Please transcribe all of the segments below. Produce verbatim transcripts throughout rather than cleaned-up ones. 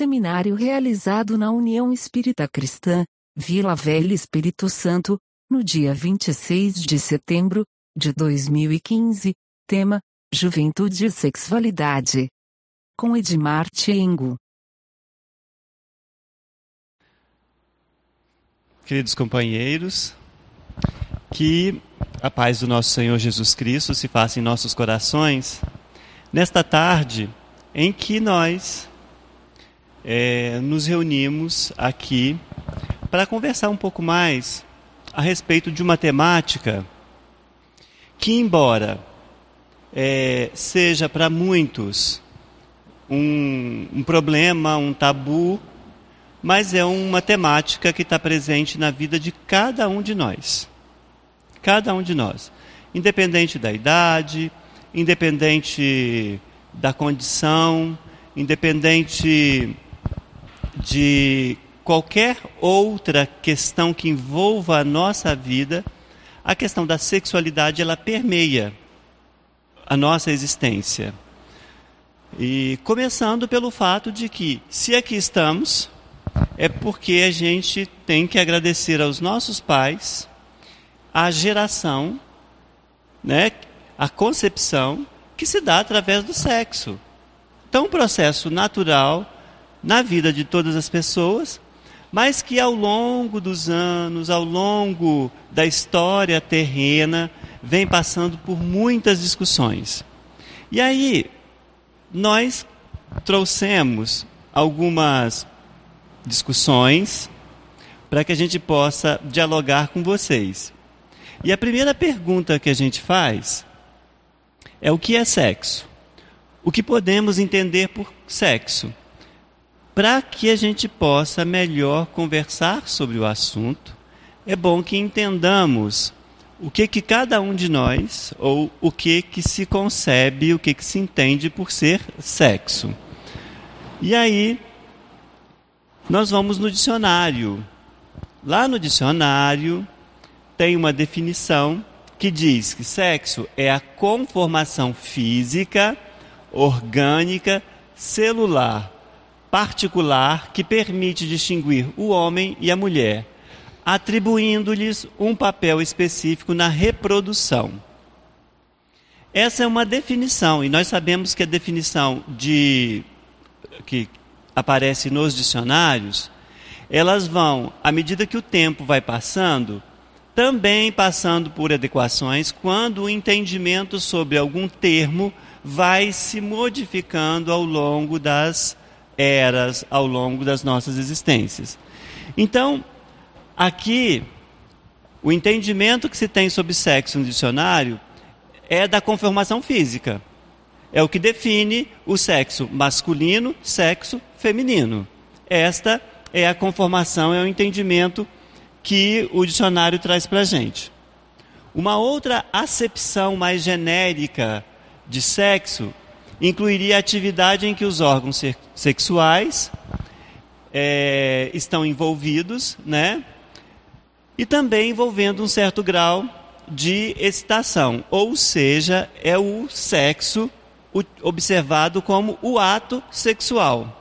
seminário realizado na União Espírita Cristã, Vila Velha Espírito Santo, no dia vinte e seis de setembro de dois mil e quinze, tema: Juventude e Sexualidade. Com Edmar Tiengo. Queridos companheiros, que a paz do nosso Senhor Jesus Cristo se faça em nossos corações, nesta tarde em que nós é, nos reunimos aqui para conversar um pouco mais a respeito de uma temática que, embora é, seja para muitos um, um problema, um tabu, mas é uma temática que está presente na vida de cada um de nós. Cada um de nós. Independente da idade, independente da condição, independente de qualquer outra questão que envolva a nossa vida, a questão da sexualidade, ela permeia a nossa existência. E começando pelo fato de que, se aqui estamos, é porque a gente tem que agradecer aos nossos pais a geração, né, a concepção que se dá através do sexo. Então, um processo natural na vida de todas as pessoas, mas que ao longo dos anos, ao longo da história terrena, vem passando por muitas discussões. E aí, nós trouxemos algumas discussões para que a gente possa dialogar com vocês. E a primeira pergunta que a gente faz é: o que é sexo? O que podemos entender por sexo? Para que a gente possa melhor conversar sobre o assunto, é bom que entendamos o que que cada um de nós, ou o que que se concebe, o que que se entende por ser sexo. E aí, nós vamos no dicionário. Lá no dicionário tem uma definição que diz que sexo é a conformação física, orgânica, celular, particular que permite distinguir o homem e a mulher, atribuindo-lhes um papel específico na reprodução. Essa é uma definição, e nós sabemos que a definição de que aparece nos dicionários, elas vão, à medida que o tempo vai passando, também passando por adequações, quando o entendimento sobre algum termo vai se modificando ao longo das eras, ao longo das nossas existências. Então, aqui, o entendimento que se tem sobre sexo no dicionário é da conformação física. É o que define o sexo masculino, sexo feminino. Esta é a conformação, é o entendimento que o dicionário traz para a gente. Uma outra acepção mais genérica de sexo incluiria a atividade em que os órgãos sexuais é, estão envolvidos, né? E também envolvendo um certo grau de excitação, ou seja, é o sexo observado como o ato sexual.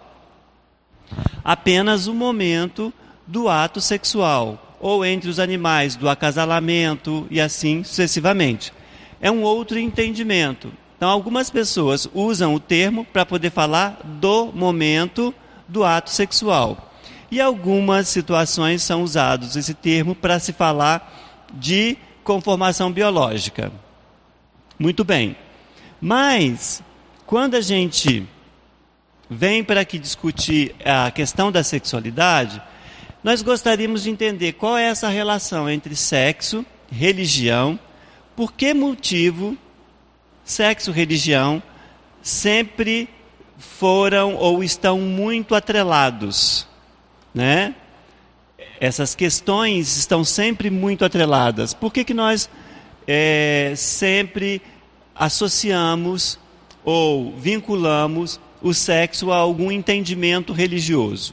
Apenas o momento do ato sexual, ou entre os animais, do acasalamento e assim sucessivamente. É um outro entendimento. Então, algumas pessoas usam o termo para poder falar do momento do ato sexual. E algumas situações são usados esse termo para se falar de conformação biológica. Muito bem. Mas, quando a gente vem para aqui discutir a questão da sexualidade, nós gostaríamos de entender qual é essa relação entre sexo, religião, por que motivo sexo e religião sempre foram ou estão muito atrelados, né? Essas questões estão sempre muito atreladas. Por que que nós é, sempre associamos ou vinculamos o sexo a algum entendimento religioso?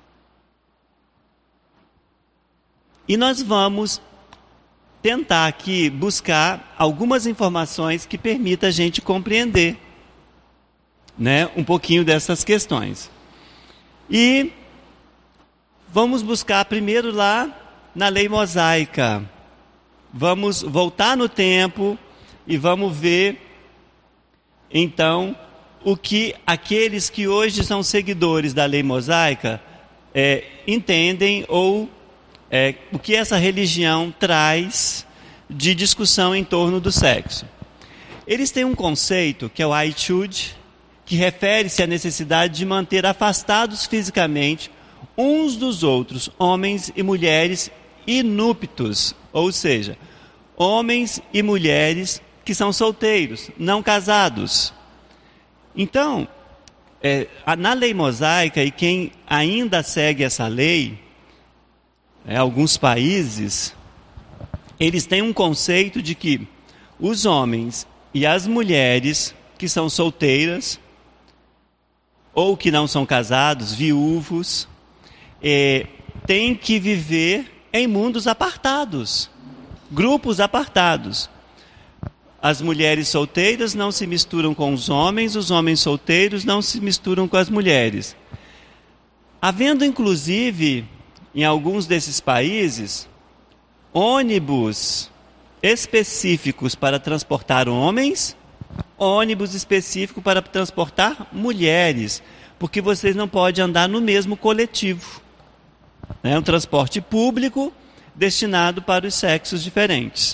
E nós vamos tentar aqui buscar algumas informações que permitam a gente compreender, né, um pouquinho dessas questões. E vamos buscar primeiro lá na lei mosaica. Vamos voltar no tempo e vamos ver, então, o que aqueles que hoje são seguidores da lei mosaica é, entendem ou é, o que essa religião traz de discussão em torno do sexo. Eles têm um conceito que é o aitude, que refere-se à necessidade de manter afastados fisicamente uns dos outros, homens e mulheres inúptos, ou seja, homens e mulheres que são solteiros, não casados. Então, é, na lei mosaica, e quem ainda segue essa lei, é, alguns países, eles têm um conceito de que os homens e as mulheres que são solteiras, ou que não são casados, viúvos, é, têm que viver em mundos apartados, grupos apartados. As mulheres solteiras não se misturam com os homens, os homens solteiros não se misturam com as mulheres. Havendo, inclusive, em alguns desses países, ônibus específicos para transportar homens, ônibus específico para transportar mulheres, porque vocês não podem andar no mesmo coletivo. É um transporte público destinado para os sexos diferentes.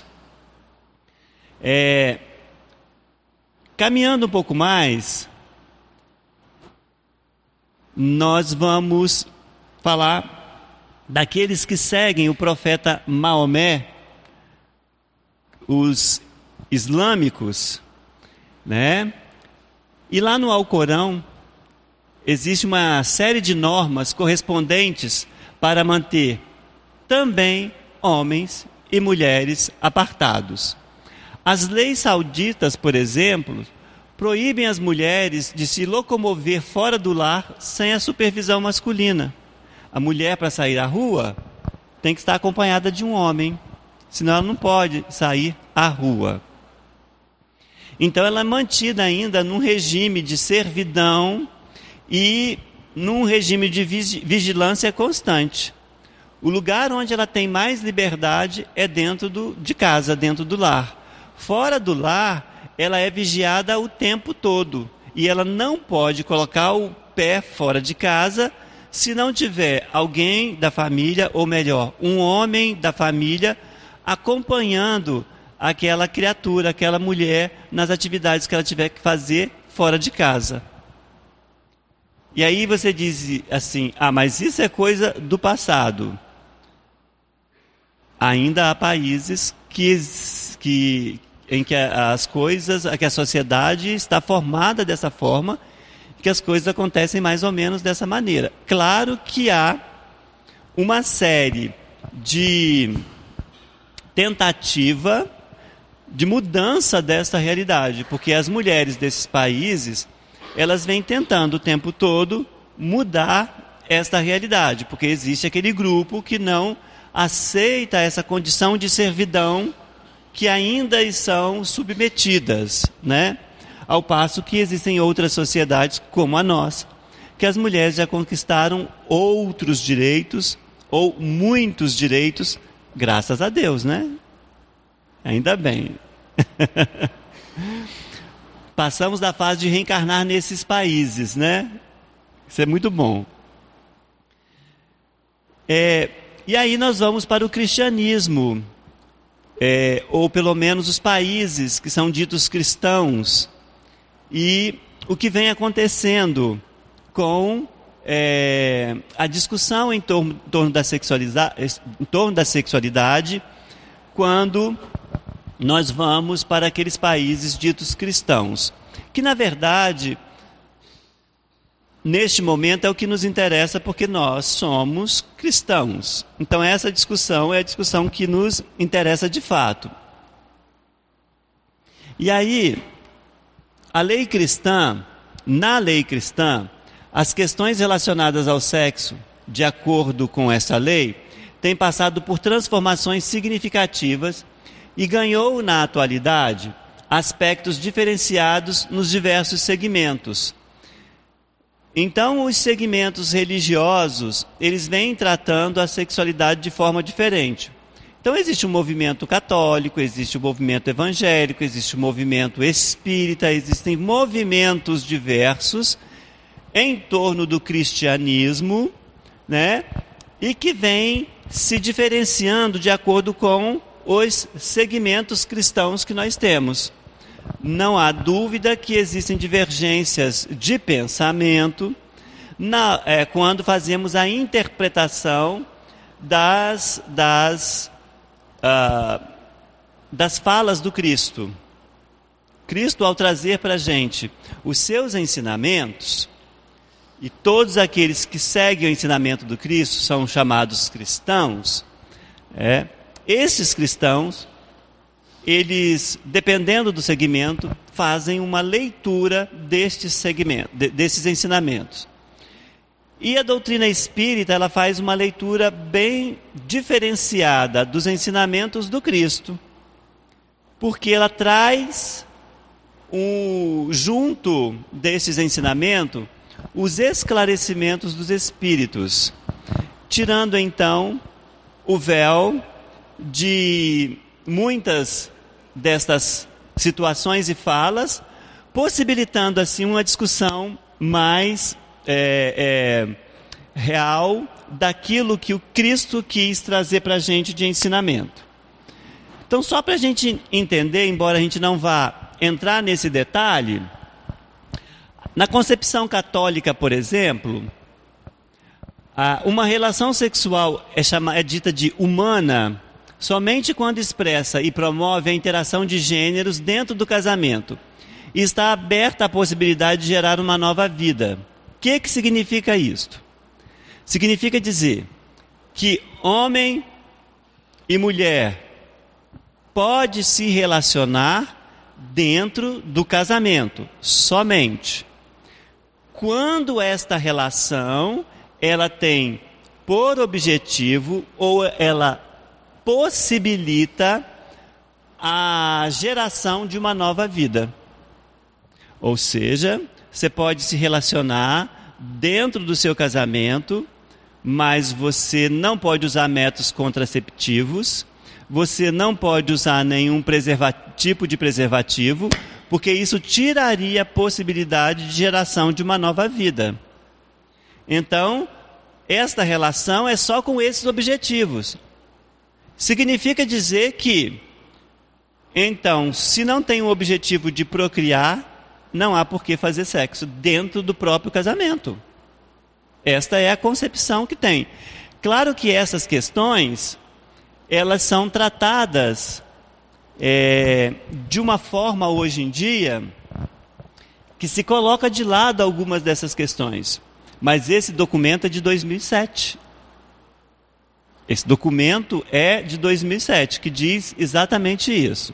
É, caminhando um pouco mais, nós vamos falar daqueles que seguem o profeta Maomé, os islâmicos, né? E lá no Alcorão existe uma série de normas correspondentes para manter também homens e mulheres apartados. As leis sauditas, por exemplo, proíbem as mulheres de se locomover fora do lar sem a supervisão masculina. A mulher, para sair à rua, tem que estar acompanhada de um homem, senão ela não pode sair à rua. Então ela é mantida ainda num regime de servidão e num regime de vigilância constante. O lugar onde ela tem mais liberdade é dentro do, de casa, dentro do lar. Fora do lar, ela é vigiada o tempo todo. E ela não pode colocar o pé fora de casa se não tiver alguém da família, ou melhor, um homem da família, acompanhando aquela criatura, aquela mulher, nas atividades que ela tiver que fazer fora de casa. E aí você diz assim, ah, mas isso é coisa do passado. Ainda há países que, que, em que as coisas, que a sociedade está formada dessa forma, que as coisas acontecem mais ou menos dessa maneira. Claro que há uma série de tentativa de mudança dessa realidade, porque as mulheres desses países, elas vêm tentando o tempo todo mudar esta realidade, porque existe aquele grupo que não aceita essa condição de servidão, que ainda são submetidas, né? Ao passo que existem outras sociedades, como a nossa, que as mulheres já conquistaram outros direitos, ou muitos direitos, graças a Deus, né? Ainda bem. Passamos da fase de reencarnar nesses países, né? Isso é muito bom. É, e aí nós vamos para o cristianismo, é, ou pelo menos os países que são ditos cristãos, e o que vem acontecendo com é, a discussão em torno, em torno da sexualidade, em torno da sexualidade, quando nós vamos para aqueles países ditos cristãos, que na verdade, neste momento é o que nos interessa, porque nós somos cristãos. Então essa discussão é a discussão que nos interessa de fato. E aí, a lei cristã, na lei cristã, as questões relacionadas ao sexo, de acordo com essa lei, têm passado por transformações significativas e ganhou, na atualidade, aspectos diferenciados nos diversos segmentos. Então, os segmentos religiosos, eles vêm tratando a sexualidade de forma diferente. Então, existe o movimento católico, existe o movimento evangélico, existe o movimento espírita, existem movimentos diversos em torno do cristianismo, né? E que vêm se diferenciando de acordo com os segmentos cristãos que nós temos. Não há dúvida que existem divergências de pensamento na, é, quando fazemos a interpretação das, das, uh, das falas do Cristo. Cristo, ao trazer para a gente os seus ensinamentos, e todos aqueles que seguem o ensinamento do Cristo são chamados cristãos, é, esses cristãos, eles, dependendo do segmento, fazem uma leitura destes segmentos, desses ensinamentos. E a doutrina espírita, ela faz uma leitura bem diferenciada dos ensinamentos do Cristo, porque ela traz, um, junto desses ensinamentos, os esclarecimentos dos espíritos, tirando então o véu de muitas destas situações e falas, possibilitando assim uma discussão mais é, é, real daquilo que o Cristo quis trazer para a gente de ensinamento. Então, só para a gente entender, embora a gente não vá entrar nesse detalhe, na concepção católica, por exemplo, uma relação sexual é, chama, é dita de humana somente quando expressa e promove a interação de gêneros dentro do casamento e está aberta a possibilidade de gerar uma nova vida. O que, que significa isto? Significa dizer que homem e mulher pode se relacionar dentro do casamento, somente quando esta relação ela tem por objetivo ou ela possibilita a geração de uma nova vida. Ou seja, você pode se relacionar dentro do seu casamento, mas você não pode usar métodos contraceptivos, você não pode usar nenhum preserva- tipo de preservativo, porque isso tiraria a possibilidade de geração de uma nova vida. Então, esta relação é só com esses objetivos. Significa dizer que, então, se não tem o objetivo de procriar, não há por que fazer sexo dentro do próprio casamento. Esta é a concepção que tem. Claro que essas questões, elas são tratadas é, de uma forma hoje em dia que se coloca de lado algumas dessas questões. Mas esse documento é de dois mil e sete. Esse documento é de dois mil e sete, que diz exatamente isso.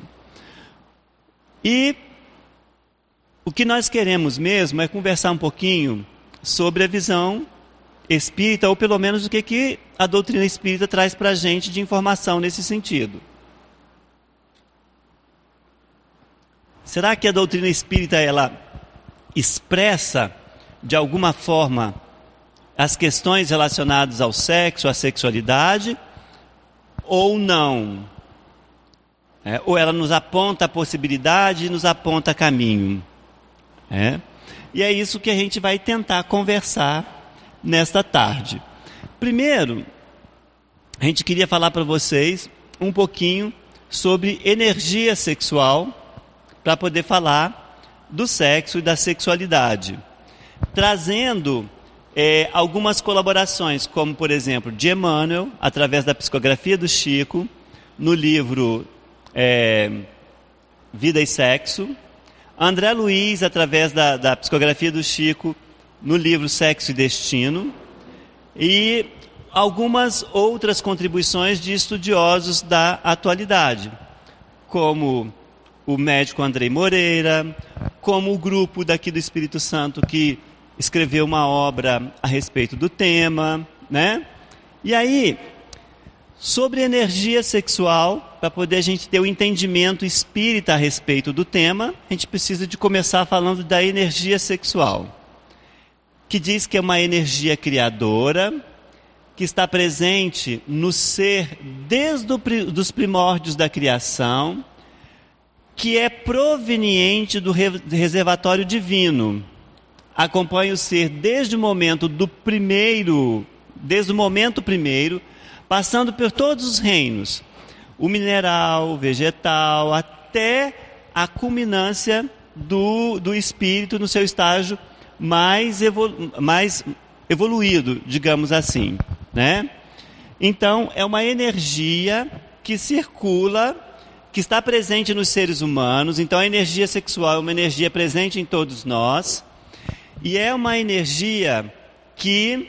E o que nós queremos mesmo é conversar um pouquinho sobre a visão espírita, ou pelo menos o que, que a doutrina espírita traz para a gente de informação nesse sentido. Será que a doutrina espírita ela expressa de alguma forma as questões relacionadas ao sexo, à sexualidade, ou não? É, ou ela nos aponta a possibilidade e nos aponta caminho? É? E é isso que a gente vai tentar conversar nesta tarde. Primeiro, a gente queria falar para vocês um pouquinho sobre energia sexual, para poder falar do sexo e da sexualidade, trazendo É, algumas colaborações, como por exemplo de Emmanuel, através da psicografia do Chico, no livro é, Vida e Sexo, André Luiz, através da, da psicografia do Chico, no livro Sexo e Destino, e algumas outras contribuições de estudiosos da atualidade, como o médico Andrei Moreira, como o grupo daqui do Espírito Santo que escreveu uma obra a respeito do tema, né? E aí, sobre energia sexual, para poder a gente ter o um entendimento espírita a respeito do tema, a gente precisa de começar falando da energia sexual. O que diz que é uma energia criadora, que está presente no ser desde os primórdios da criação, que é proveniente do reservatório divino. Acompanha o ser desde o momento do primeiro, desde o momento primeiro, passando por todos os reinos, o mineral, o vegetal, até a culminância do, do espírito no seu estágio mais, evolu- mais evoluído, digamos assim, né? Então, é uma energia que circula, que está presente nos seres humanos. Então, a energia sexual é uma energia presente em todos nós, e é uma energia que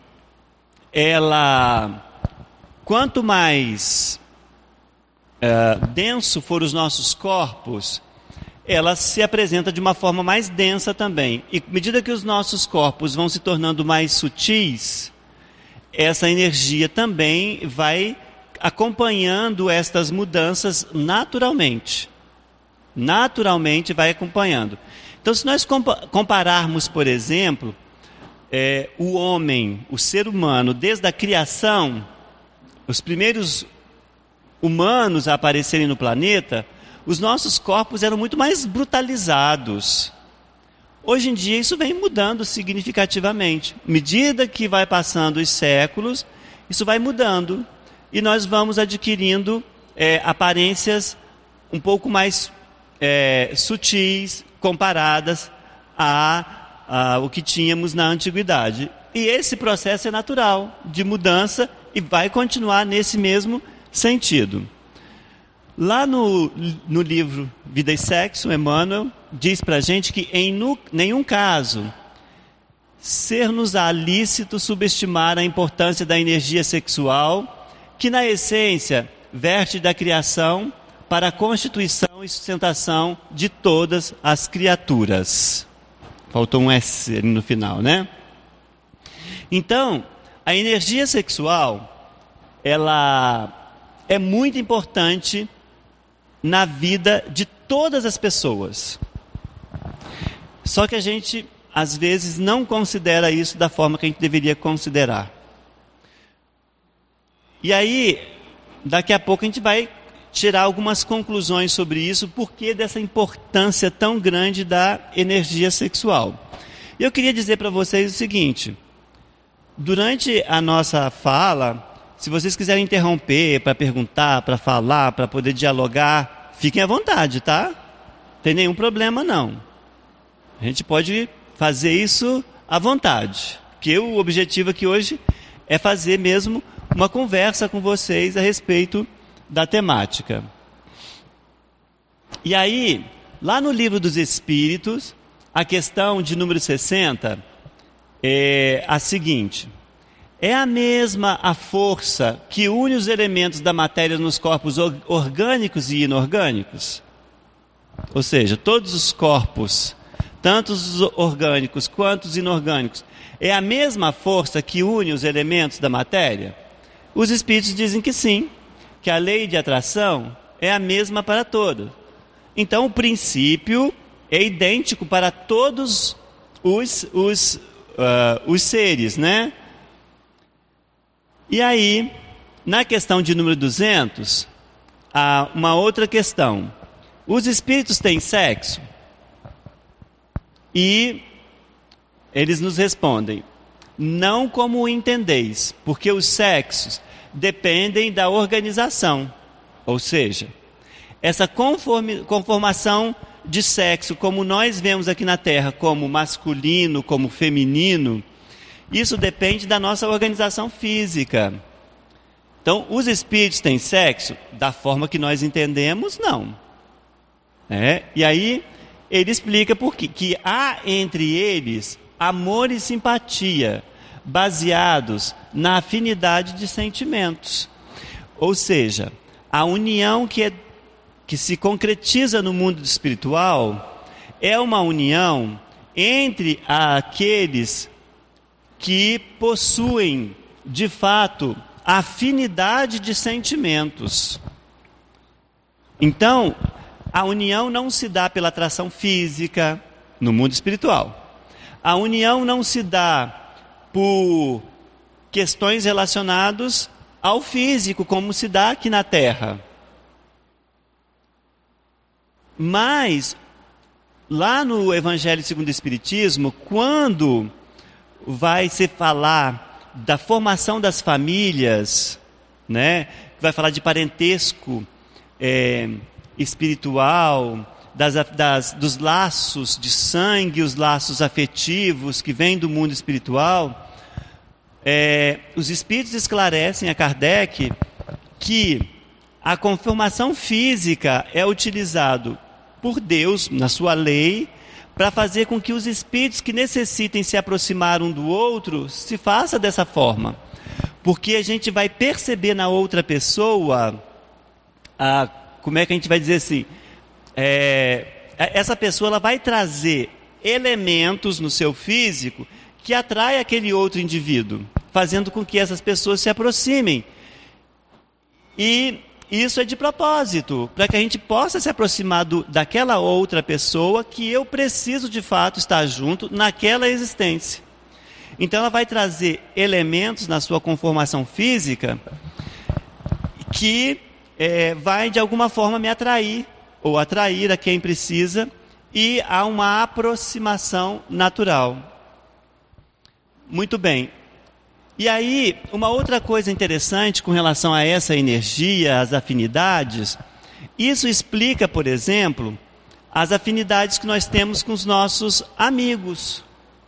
ela, quanto mais uh, denso for os nossos corpos, ela se apresenta de uma forma mais densa também. E à medida que os nossos corpos vão se tornando mais sutis, essa energia também vai acompanhando estas mudanças naturalmente. Naturalmente vai acompanhando. Então, se nós compararmos, por exemplo, é, o homem, o ser humano, desde a criação, os primeiros humanos a aparecerem no planeta, os nossos corpos eram muito mais brutalizados. Hoje em dia isso vem mudando significativamente. À medida que vai passando os séculos, isso vai mudando. E nós vamos adquirindo é, aparências um pouco mais é, sutis, comparadas a, a o que tínhamos na antiguidade. E esse processo é natural de mudança e vai continuar nesse mesmo sentido. Lá no, no livro Vida e Sexo, Emmanuel diz para a gente que em nu, nenhum caso ser-nos-á lícito subestimar a importância da energia sexual, que na essência verte da criação para a constituição e sustentação de todas as criaturas. Faltou um S no final, né? Então, a energia sexual, ela é muito importante na vida de todas as pessoas. Só que a gente, às vezes, não considera isso da forma que a gente deveria considerar. E aí, daqui a pouco a gente vai tirar algumas conclusões sobre isso, porque dessa importância tão grande da energia sexual. E eu queria dizer para vocês o seguinte: durante a nossa fala, se vocês quiserem interromper para perguntar, para falar, para poder dialogar, fiquem à vontade, tá? Não tem nenhum problema não. A gente pode fazer isso à vontade, porque o objetivo aqui hoje é fazer mesmo uma conversa com vocês a respeito da temática. E aí, lá no Livro dos Espíritos, a questão de número sessenta é a seguinte: é a mesma a força que une os elementos da matéria nos corpos orgânicos e inorgânicos? Ou seja, todos os corpos, tanto os orgânicos quanto os inorgânicos, é a mesma força que une os elementos da matéria? Os espíritos dizem que sim, que a lei de atração é a mesma para todos. Então, o princípio é idêntico para todos os, os, uh, os seres, né? E aí, na questão de número duzentos, há uma outra questão. Os espíritos têm sexo? E eles nos respondem: não como o entendeis, porque os sexos dependem da organização. Ou seja, essa conforme, conformação de sexo, como nós vemos aqui na Terra, como masculino, como feminino, isso depende da nossa organização física. Então, os espíritos têm sexo? Da forma que nós entendemos, não. É, e aí, ele explica por quê, que há entre eles amor e simpatia, baseados na afinidade de sentimentos. Ou seja, a união que, é, que se concretiza no mundo espiritual é uma união entre aqueles que possuem, de fato, afinidade de sentimentos. Então, a união não se dá pela atração física no mundo espiritual. A união não se dá por questões relacionadas ao físico, como se dá aqui na Terra. Mas, lá no Evangelho segundo o Espiritismo, quando vai se falar da formação das famílias, né, vai falar de parentesco é, espiritual, das, das, dos laços de sangue, os laços afetivos que vêm do mundo espiritual, é, os Espíritos esclarecem a Kardec que a conformação física é utilizado por Deus, na sua lei, para fazer com que os espíritos que necessitem se aproximar um do outro, se faça dessa forma. Porque a gente vai perceber na outra pessoa, a, como é que a gente vai dizer assim, é, essa pessoa ela vai trazer elementos no seu físico que atrai aquele outro indivíduo, fazendo com que essas pessoas se aproximem. E isso é de propósito, para que a gente possa se aproximar do, daquela outra pessoa que eu preciso de fato estar junto naquela existência. Então ela vai trazer elementos na sua conformação física que é, vai de alguma forma me atrair, ou atrair a quem precisa, e há uma aproximação natural. Muito bem. E aí, uma outra coisa interessante com relação a essa energia, as afinidades, isso explica, por exemplo, as afinidades que nós temos com os nossos amigos.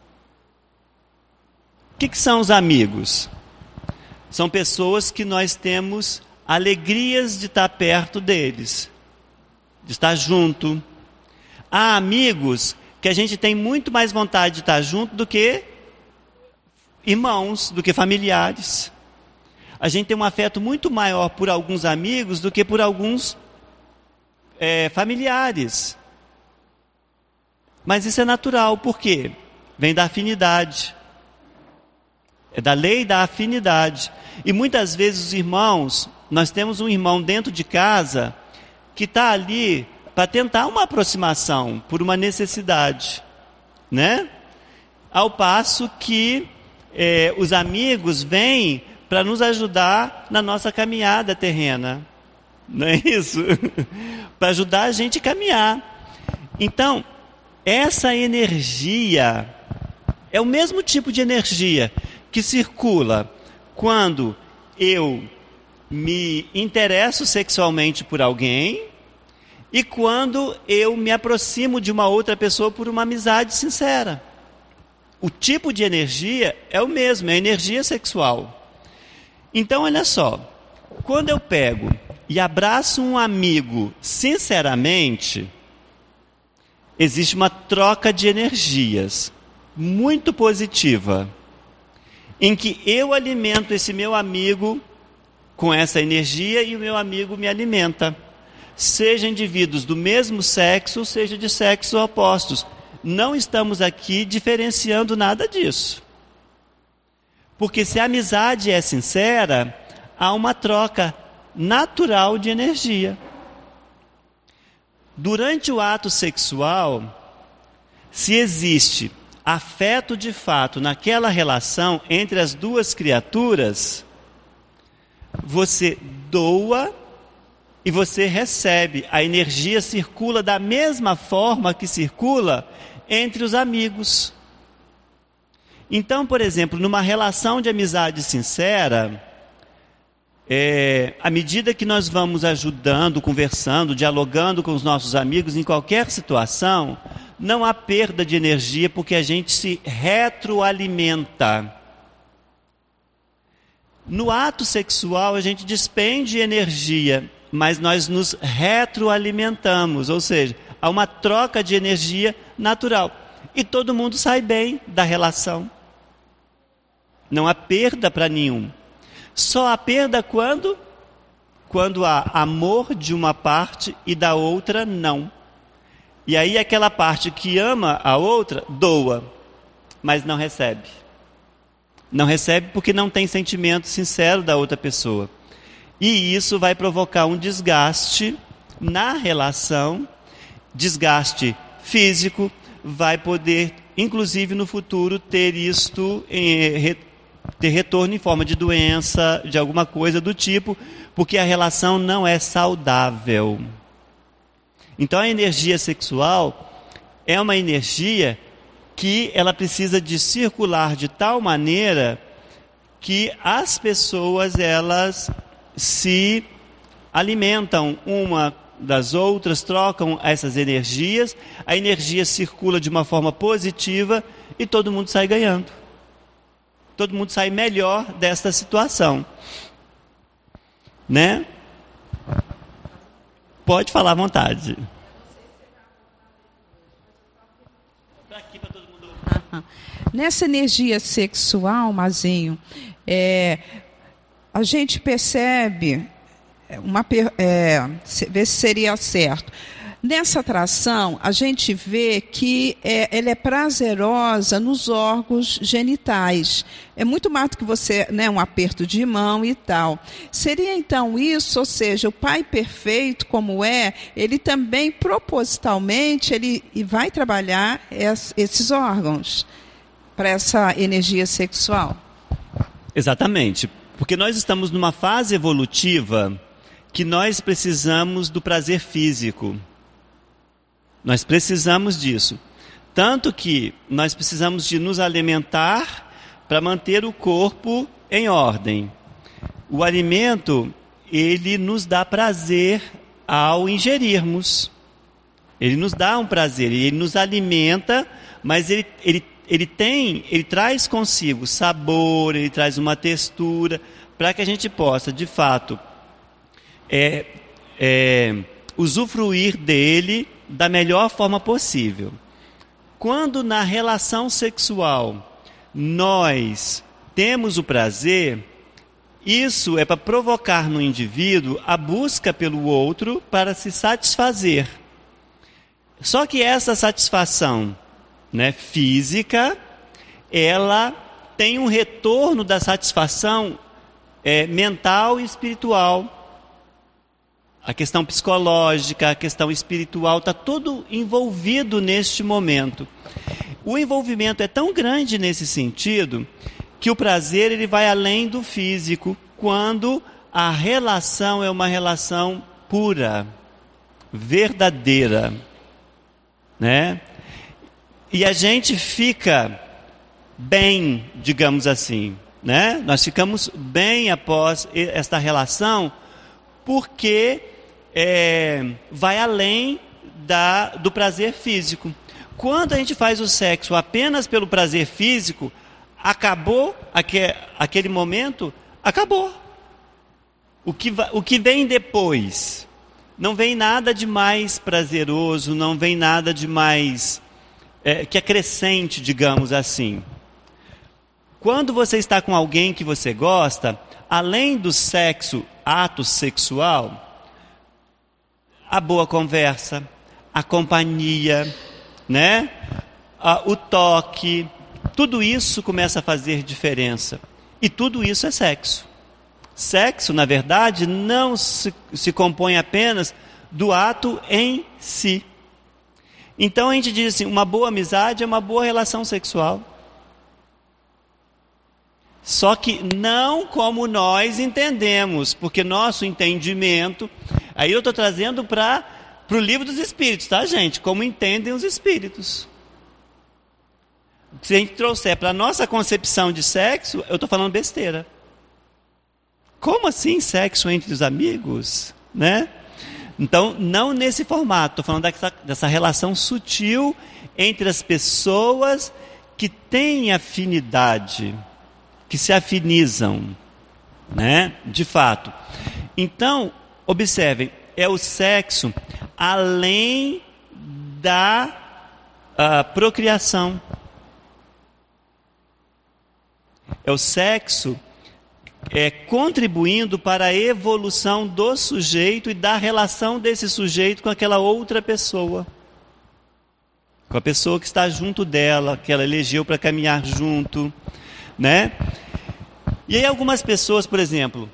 O que, que são os amigos? São pessoas que nós temos alegrias de estar perto deles, de estar junto. Há amigos que a gente tem muito mais vontade de estar junto do que irmãos, do que familiares. A gente tem um afeto muito maior por alguns amigos do que por alguns é, familiares. Mas isso é natural, por quê? Vem da afinidade. É da lei da afinidade. E muitas vezes os irmãos, nós temos um irmão dentro de casa que está ali para tentar uma aproximação por uma necessidade, né? Ao passo que É, os amigos vêm para nos ajudar na nossa caminhada terrena, não é isso? Para ajudar a gente a caminhar. Então, essa energia é o mesmo tipo de energia que circula quando eu me interesso sexualmente por alguém e quando eu me aproximo de uma outra pessoa por uma amizade sincera. O tipo de energia é o mesmo, é a energia sexual. Então, olha só, quando eu pego e abraço um amigo sinceramente, existe uma troca de energias muito positiva, em que eu alimento esse meu amigo com essa energia e o meu amigo me alimenta. Seja indivíduos do mesmo sexo, seja de sexos opostos. Não estamos aqui diferenciando nada disso. Porque se a amizade é sincera, há uma troca natural de energia. Durante o ato sexual, se existe afeto de fato naquela relação entre as duas criaturas, você doa e você recebe. A energia circula da mesma forma que circula entre os amigos. Então, por exemplo, numa relação de amizade sincera, é, à medida que nós vamos ajudando, conversando, dialogando com os nossos amigos em qualquer situação, não há perda de energia porque a gente se retroalimenta. No ato sexual a gente despende energia, mas nós nos retroalimentamos, ou seja, há uma troca de energia natural. E todo mundo sai bem da relação. Não há perda para nenhum. Só há perda quando? Quando há amor de uma parte e da outra não. E aí aquela parte que ama a outra, doa, mas não recebe. Não recebe porque não tem sentimento sincero da outra pessoa. E isso vai provocar um desgaste na relação, desgaste físico, vai poder, inclusive no futuro, ter isto em, ter retorno em forma de doença, de alguma coisa do tipo, porque a relação não é saudável. Então a energia sexual é uma energia que ela precisa de circular de tal maneira que as pessoas elas se alimentam uma das outras, trocam essas energias, a energia circula de uma forma positiva e todo mundo sai ganhando. Todo mundo sai melhor desta situação. Né? Pode falar à vontade. Aqui para todo mundo. Nessa energia sexual, Mazinho, é, a gente percebe, uma, é, vê se seria certo, nessa atração a gente vê que é, ela é prazerosa nos órgãos genitais. É muito mais do que você, né, um aperto de mão e tal. Seria então isso, ou seja, o pai perfeito como é, ele também propositalmente ele vai trabalhar es, esses órgãos para essa energia sexual? Exatamente, porque nós estamos numa fase evolutiva que nós precisamos do prazer físico. Nós precisamos disso. Tanto que nós precisamos de nos alimentar para manter o corpo em ordem. O alimento, ele nos dá prazer ao ingerirmos. Ele nos dá um prazer, ele nos alimenta, mas ele, ele, ele tem, ele traz consigo sabor, ele traz uma textura, para que a gente possa, de fato, é, é, usufruir dele da melhor forma possível. Quando na relação sexual nós temos o prazer, isso é para provocar no indivíduo a busca pelo outro para se satisfazer. Só que essa satisfação, né, física, ela tem um retorno da satisfação é, mental e espiritual. A questão psicológica, a questão espiritual, está tudo envolvido neste momento. O envolvimento é tão grande nesse sentido que o prazer ele vai além do físico, quando a relação é uma relação pura, verdadeira, né? E a gente fica bem, digamos assim, né? Nós ficamos bem após esta relação, porque É, vai além da, do prazer físico. Quando a gente faz o sexo apenas pelo prazer físico, acabou aque, aquele momento, acabou. O que, o que vem depois? Não vem nada de mais prazeroso, não vem nada de mais é, que acrescente, digamos assim. Quando você está com alguém que você gosta, além do sexo, ato sexual, a boa conversa, a companhia, né? o toque, tudo isso começa a fazer diferença. E tudo isso é sexo. Sexo, na verdade, não se, se compõe apenas do ato em si. Então a gente diz assim, uma boa amizade é uma boa relação sexual. Só que não como nós entendemos, porque nosso entendimento... Aí eu estou trazendo para o livro dos Espíritos, tá, gente? Como entendem os Espíritos. Se a gente trouxer para a nossa concepção de sexo, eu estou falando besteira. Como assim sexo entre os amigos? Né? Então, não nesse formato. Estou falando dessa, dessa relação sutil entre as pessoas que têm afinidade, que se afinizam, né? De fato. Então, observem, é o sexo além da uh, procriação. É o sexo é, contribuindo para a evolução do sujeito e da relação desse sujeito com aquela outra pessoa. Com a pessoa que está junto dela, que ela elegeu para caminhar junto, né? E aí algumas pessoas, por exemplo,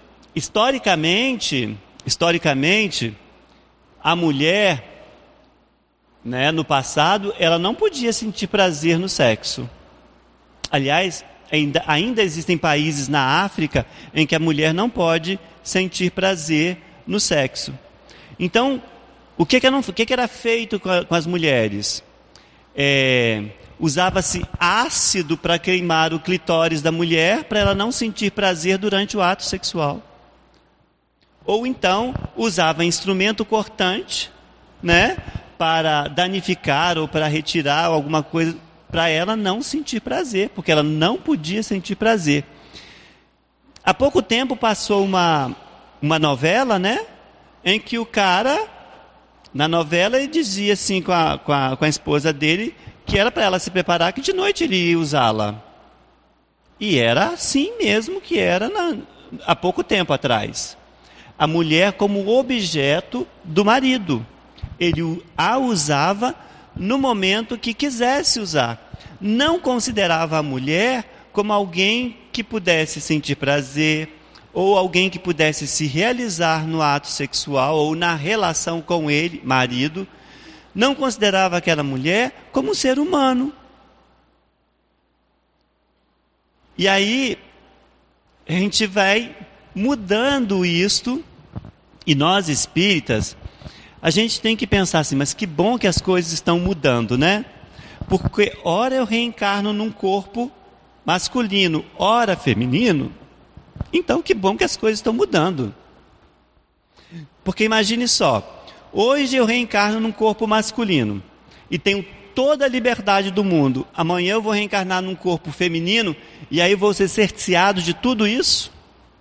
historicamente... Historicamente, a mulher, né, no passado, ela não podia sentir prazer no sexo. Aliás, ainda, ainda existem países na África em que a mulher não pode sentir prazer no sexo. Então, o que, que, era, o que, que era feito com, a, com as mulheres? É, usava-se ácido para queimar o clitóris da mulher, para ela não sentir prazer durante o ato sexual. Ou então, usava instrumento cortante, né, para danificar ou para retirar alguma coisa, para ela não sentir prazer, porque ela não podia sentir prazer. Há pouco tempo passou uma, uma novela, né, em que o cara, na novela, ele dizia assim com a, com a, com a esposa dele, que era para ela se preparar, que de noite ele ia usá-la. E era assim mesmo que era na, há pouco tempo atrás. A mulher como objeto do marido. Ele a usava no momento que quisesse usar. Não considerava a mulher como alguém que pudesse sentir prazer, ou alguém que pudesse se realizar no ato sexual, ou na relação com ele, marido. Não considerava aquela mulher como um ser humano. E aí, a gente vai mudando isto, e nós espíritas, a gente tem que pensar assim, mas que bom que as coisas estão mudando, né? Porque ora eu reencarno num corpo masculino, ora feminino, então que bom que as coisas estão mudando. Porque imagine só, hoje eu reencarno num corpo masculino e tenho toda a liberdade do mundo. Amanhã eu vou reencarnar num corpo feminino e aí vou ser cerceado de tudo isso?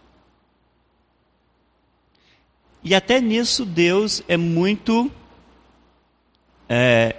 E até nisso Deus é muito é,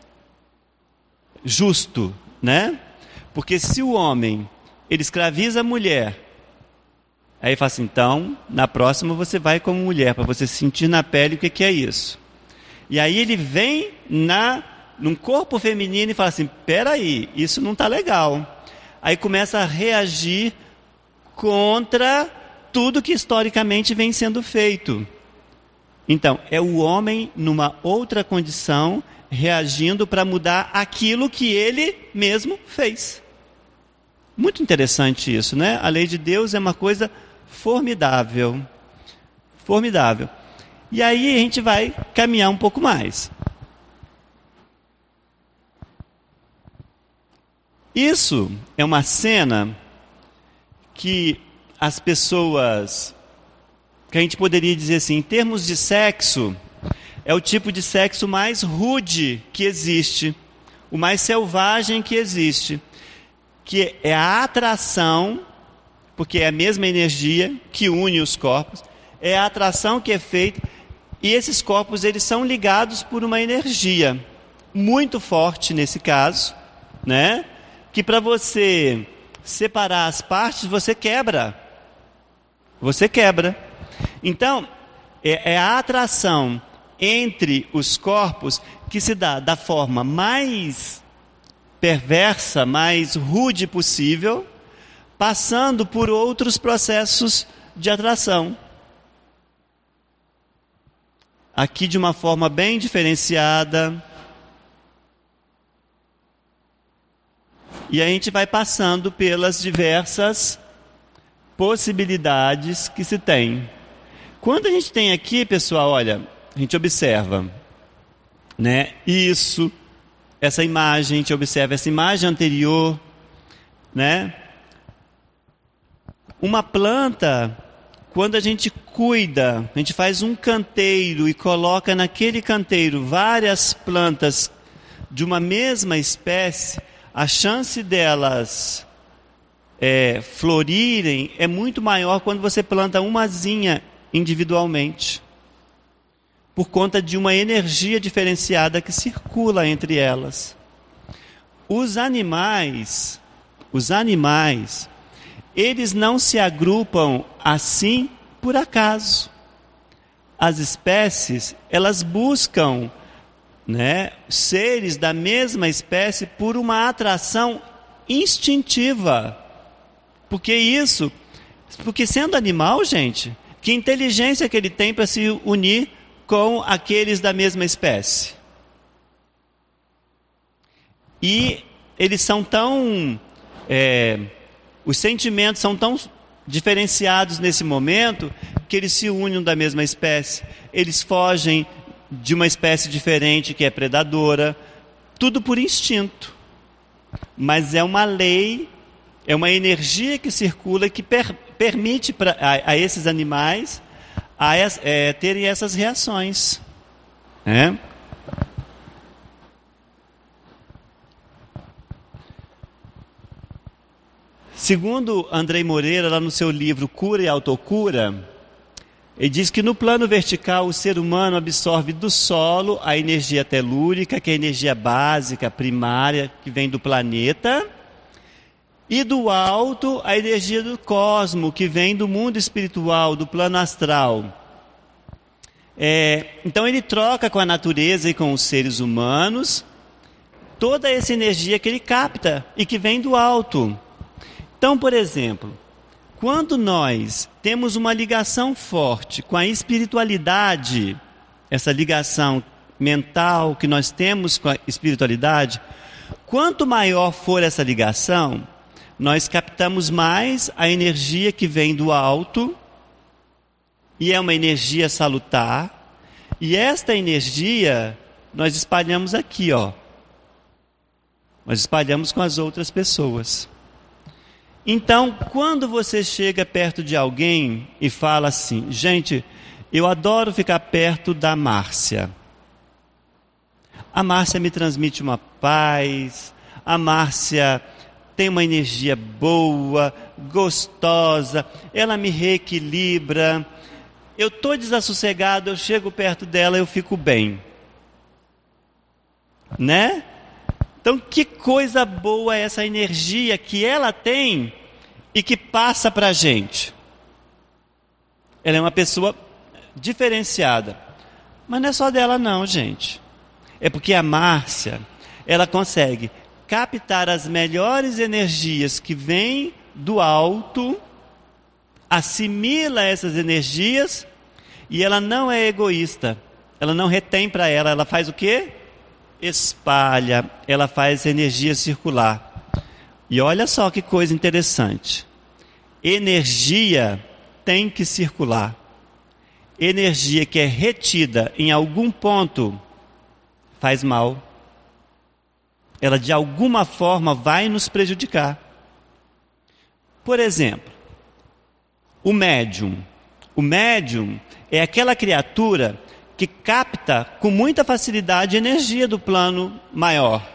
justo, né? Porque se o homem, ele escraviza a mulher, aí fala assim, então, na próxima você vai como mulher, para você sentir na pele o que, que é isso. E aí ele vem na, num corpo feminino e fala assim, peraí, isso não está legal. Aí começa a reagir contra tudo que historicamente vem sendo feito. Então, é o homem numa outra condição, reagindo para mudar aquilo que ele mesmo fez. Muito interessante isso, né? A lei de Deus é uma coisa formidável. Formidável. E aí a gente vai caminhar um pouco mais. Isso é uma cena que as pessoas, que a gente poderia dizer assim, em termos de sexo, é o tipo de sexo mais rude que existe, o mais selvagem que existe, que é a atração, porque é a mesma energia que une os corpos, é a atração que é feita, e esses corpos eles são ligados por uma energia muito forte nesse caso, né? Que para você separar as partes, você quebra. Você quebra. Então, é, é a atração entre os corpos que se dá da forma mais perversa, mais rude possível, passando por outros processos de atração. Aqui de uma forma bem diferenciada. E a gente vai passando pelas diversas possibilidades que se tem. Quando a gente tem aqui, pessoal, olha, a gente observa, né? Isso, essa imagem, a gente observa essa imagem anterior, né? Uma planta, quando a gente cuida, a gente faz um canteiro e coloca naquele canteiro várias plantas de uma mesma espécie, a chance delas é, florirem é muito maior quando você planta umazinha individualmente, por conta de uma energia diferenciada que circula entre elas. Os animais, os animais, eles não se agrupam assim por acaso. As espécies, elas buscam, né, seres da mesma espécie por uma atração instintiva. Porque isso, porque sendo animal, gente, que inteligência que ele tem para se unir com aqueles da mesma espécie? E eles são tão... É, os sentimentos são tão diferenciados nesse momento que eles se unem da mesma espécie. Eles fogem de uma espécie diferente que é predadora, tudo por instinto. Mas é uma lei, é uma energia que circula que per, permite pra, a, a esses animais a, é, terem essas reações. É? Segundo Andrei Moreira, lá no seu livro Cura e Autocura, ele diz que no plano vertical o ser humano absorve do solo a energia telúrica, que é a energia básica, primária, que vem do planeta, e do alto a energia do cosmo, que vem do mundo espiritual, do plano astral. É, então ele troca com a natureza e com os seres humanos toda essa energia que ele capta e que vem do alto. Então, por exemplo, quando nós temos uma ligação forte com a espiritualidade, essa ligação mental que nós temos com a espiritualidade, quanto maior for essa ligação, nós captamos mais a energia que vem do alto, e é uma energia salutar, e esta energia nós espalhamos aqui, ó. Nós espalhamos com as outras pessoas. Então, quando você chega perto de alguém e fala assim, gente, eu adoro ficar perto da Márcia. A Márcia me transmite uma paz, a Márcia tem uma energia boa, gostosa, ela me reequilibra. Eu estou desassossegado, eu chego perto dela, eu fico bem. Né? Então, que coisa boa é essa energia que ela tem e que passa para a gente. Ela é uma pessoa diferenciada. Mas não é só dela não, gente. É porque a Márcia, ela consegue captar as melhores energias que vêm do alto, assimila essas energias e ela não é egoísta. Ela não retém para ela. Ela faz o quê? Espalha, ela faz energia circular. E olha só que coisa interessante. Energia tem que circular. Energia que é retida em algum ponto faz mal. Ela de alguma forma vai nos prejudicar. Por exemplo, o médium. O médium é aquela criatura que capta com muita facilidade a energia do plano maior.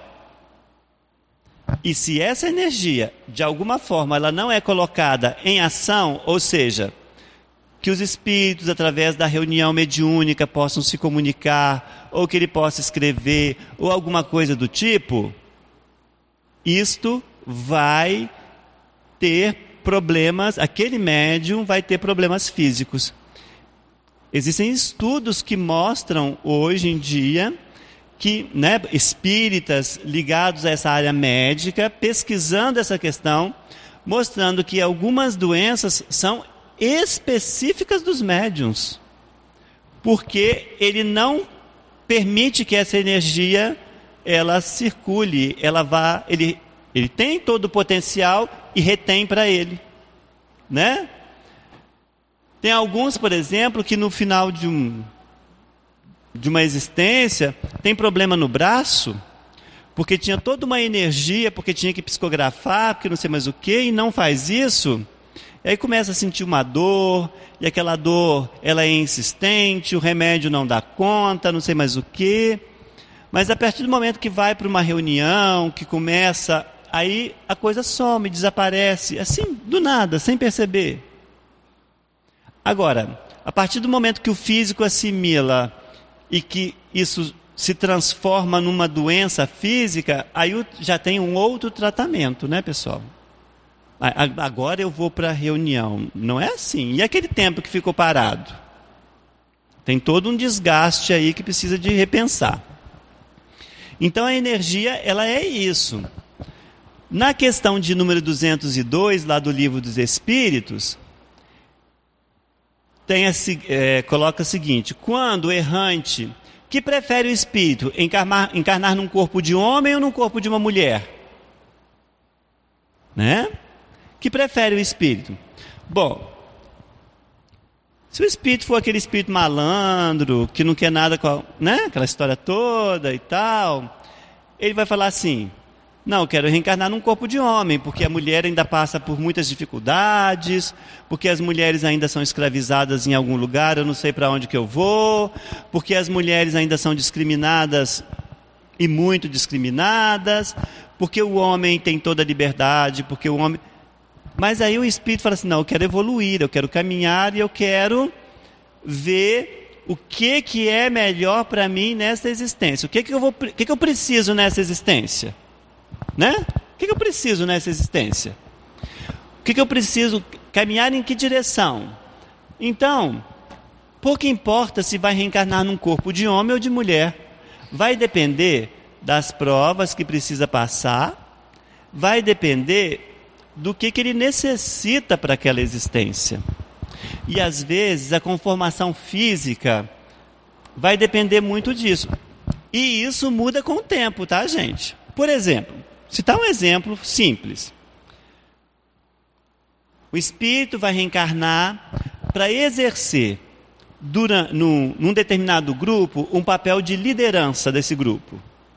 E se essa energia, de alguma forma, ela não é colocada em ação, ou seja, que os espíritos, através da reunião mediúnica, possam se comunicar, ou que ele possa escrever, ou alguma coisa do tipo, isto vai ter problemas, aquele médium vai ter problemas físicos. Existem estudos que mostram hoje em dia que, né, espíritas ligados a essa área médica, pesquisando essa questão, mostrando que algumas doenças são específicas dos médiuns, porque ele não permite que essa energia ela circule, ela vá, ele, ele tem todo o potencial e retém para ele, né? Tem alguns, por exemplo, que no final de, um, de uma existência tem problema no braço, porque tinha toda uma energia, porque tinha que psicografar, porque não sei mais o que, e não faz isso. E aí começa a sentir uma dor, e aquela dor ela é insistente, o remédio não dá conta, não sei mais o que. Mas a partir do momento que vai para uma reunião, que começa, aí a coisa some, desaparece, assim, do nada, sem perceber. Agora, a partir do momento que o físico assimila e que isso se transforma numa doença física, aí já tem um outro tratamento, né, pessoal? Agora eu vou para a reunião. Não é assim. E aquele tempo que ficou parado? Tem todo um desgaste aí que precisa de repensar. Então a energia, ela é isso. Na questão de número duzentos e dois, lá do Livro dos Espíritos, tem a, é, coloca o seguinte: quando o errante que prefere o espírito? Encarnar, encarnar num corpo de homem ou num corpo de uma mulher? Né? Que prefere o espírito? Bom, se o espírito for aquele espírito malandro, que não quer nada com a, né? Aquela história toda e tal, ele vai falar assim: não, eu quero reencarnar num corpo de homem, porque a mulher ainda passa por muitas dificuldades, porque as mulheres ainda são escravizadas em algum lugar, eu não sei para onde que eu vou, porque as mulheres ainda são discriminadas e muito discriminadas, porque o homem tem toda a liberdade, porque o homem... Mas aí o espírito fala assim: não, eu quero evoluir, eu quero caminhar e eu quero ver o que, que é melhor para mim nessa existência. O que, que, eu vou, o que, que eu preciso nessa existência? Né? O que, que eu preciso nessa existência? O que, que eu preciso? Caminhar em que direção? Então, pouco importa se vai reencarnar num corpo de homem ou de mulher. Vai depender das provas que precisa passar, vai depender do que, que ele necessita para aquela existência. E às vezes a conformação física vai depender muito disso. E isso muda com o tempo, tá, gente? Por exemplo, citar um exemplo simples. O espírito vai reencarnar para exercer durante, num, num determinado grupo um papel de liderança desse grupo.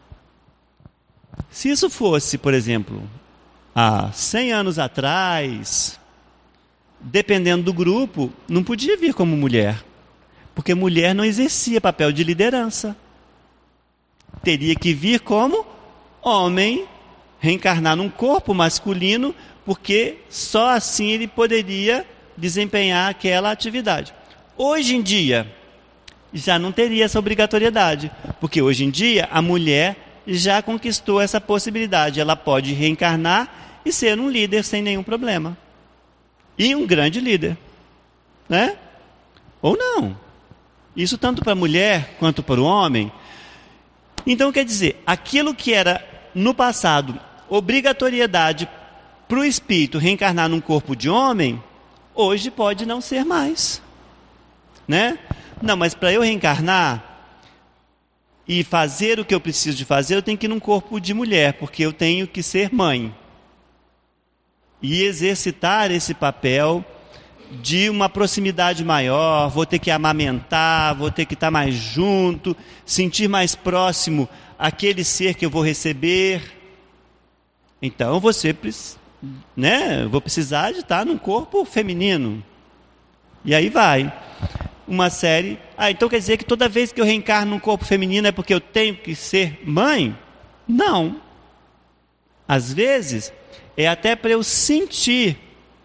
Se isso fosse, por exemplo, há cem anos atrás, dependendo do grupo, não podia vir como mulher, porque mulher não exercia papel de liderança. Teria que vir como homem, reencarnar num corpo masculino, porque só assim ele poderia desempenhar aquela atividade. Hoje em dia, já não teria essa obrigatoriedade, porque hoje em dia a mulher já conquistou essa possibilidade. Ela pode reencarnar e ser um líder sem nenhum problema. E um grande líder. Né? Ou não. Isso tanto para a mulher quanto para o homem. Então, quer dizer, aquilo que era no passado obrigatoriedade para o espírito reencarnar num corpo de homem, hoje pode não ser mais. Né? Não, mas para eu reencarnar e fazer o que eu preciso de fazer, eu tenho que ir num corpo de mulher, porque eu tenho que ser mãe. E exercitar esse papel de uma proximidade maior, vou ter que amamentar, vou ter que estar mais junto, sentir mais próximo aquele ser que eu vou receber. Então você, né, vou precisar de estar num corpo feminino. E aí vai. Uma série... Ah, então quer dizer que toda vez que eu reencarno num corpo feminino é porque eu tenho que ser mãe? Não. Às vezes, é até para eu sentir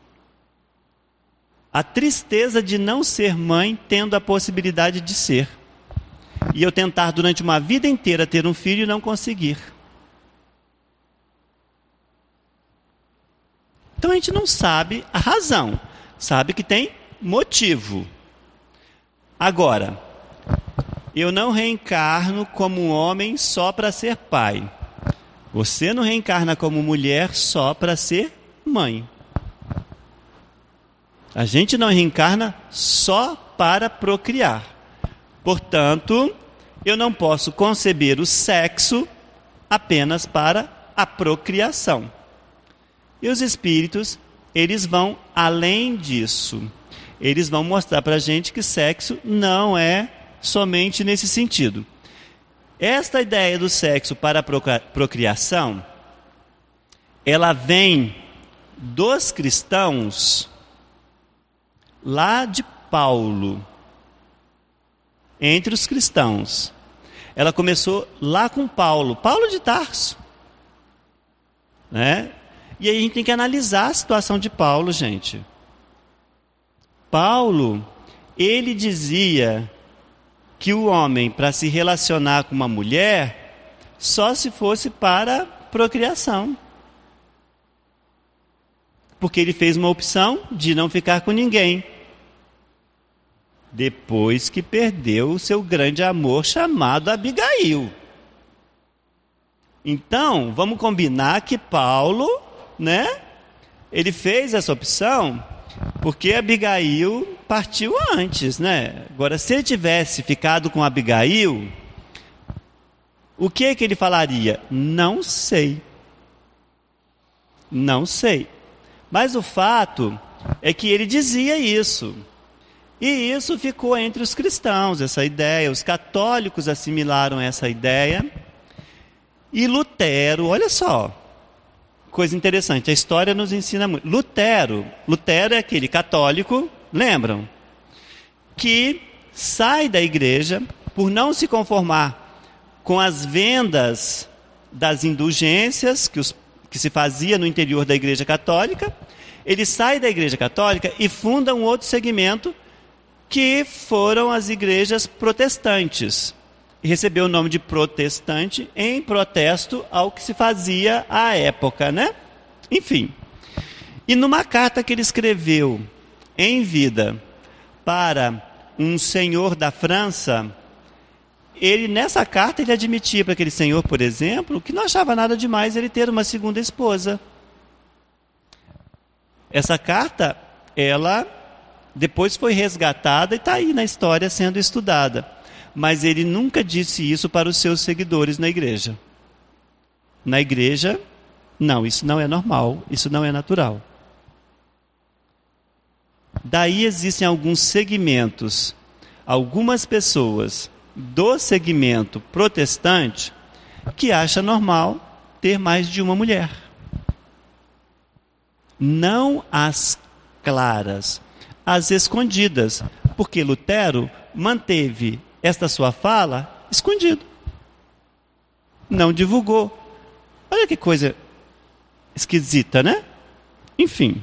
a tristeza de não ser mãe, tendo a possibilidade de ser. E eu tentar durante uma vida inteira ter um filho e não conseguir. Então a gente não sabe a razão. Sabe que tem motivo. Agora, eu não reencarno como um homem só para ser pai. Você não reencarna como mulher só para ser mãe. A gente não reencarna só para procriar. Portanto, eu não posso conceber o sexo apenas para a procriação. E os espíritos, eles vão além disso. Eles vão mostrar para a gente que sexo não é somente nesse sentido. Esta ideia do sexo para a procriação, ela vem dos cristãos lá de Paulo, entre os cristãos. Ela começou lá com Paulo, Paulo de Tarso. Né? E aí a gente tem que analisar a situação de Paulo, gente. Paulo, ele dizia que o homem, para se relacionar com uma mulher, só se fosse para procriação. Porque ele fez uma opção de não ficar com ninguém. Depois que perdeu o seu grande amor chamado Abigail. Então, vamos combinar que Paulo, né, ele fez essa opção porque Abigail partiu antes, né? Agora, se ele tivesse ficado com Abigail, O que que ele falaria? Não sei. Não sei. Mas o fato é que ele dizia isso. E isso ficou entre os cristãos, essa ideia. Os católicos assimilaram essa ideia. E Lutero, olha só, coisa interessante, a história nos ensina muito. Lutero, Lutero é aquele católico, lembram? Que sai da igreja por não se conformar com as vendas das indulgências que, os, que se fazia no interior da igreja católica. Ele sai da igreja católica e funda um outro segmento, que foram as igrejas protestantes. E recebeu o nome de protestante em protesto ao que se fazia à época, né? Enfim. E numa carta que ele escreveu em vida para um senhor da França, ele, nessa carta, ele admitia para aquele senhor, por exemplo, que não achava nada demais ele ter uma segunda esposa. Essa carta, ela depois foi resgatada e está aí na história sendo estudada. Mas ele nunca disse isso para os seus seguidores na igreja. Na igreja, não, isso não é normal, isso não é natural. Daí existem alguns segmentos, algumas pessoas do segmento protestante que acham normal ter mais de uma mulher. Não as claras, as escondidas, porque Lutero manteve esta sua fala escondido. Não divulgou. Olha que coisa esquisita, né? Enfim.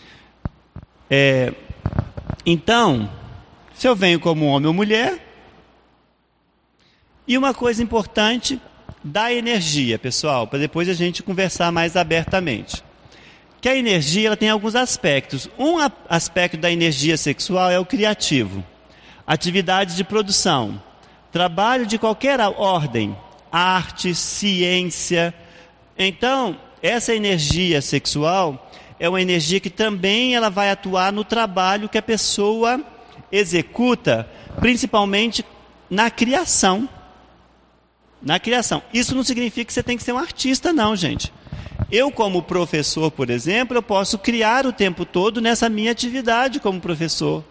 É, então, se eu venho como homem ou mulher, e uma coisa importante da energia, pessoal, para depois a gente conversar mais abertamente. Que a energia ela tem alguns aspectos. Um aspecto da energia sexual é o criativo. Atividade de produção, trabalho de qualquer ordem, arte, ciência. Então, essa energia sexual é uma energia que também ela vai atuar no trabalho que a pessoa executa, principalmente na criação. Na criação. Isso não significa que você tem que ser um artista, não, gente. Eu, como professor, por exemplo, eu posso criar o tempo todo nessa minha atividade como professor.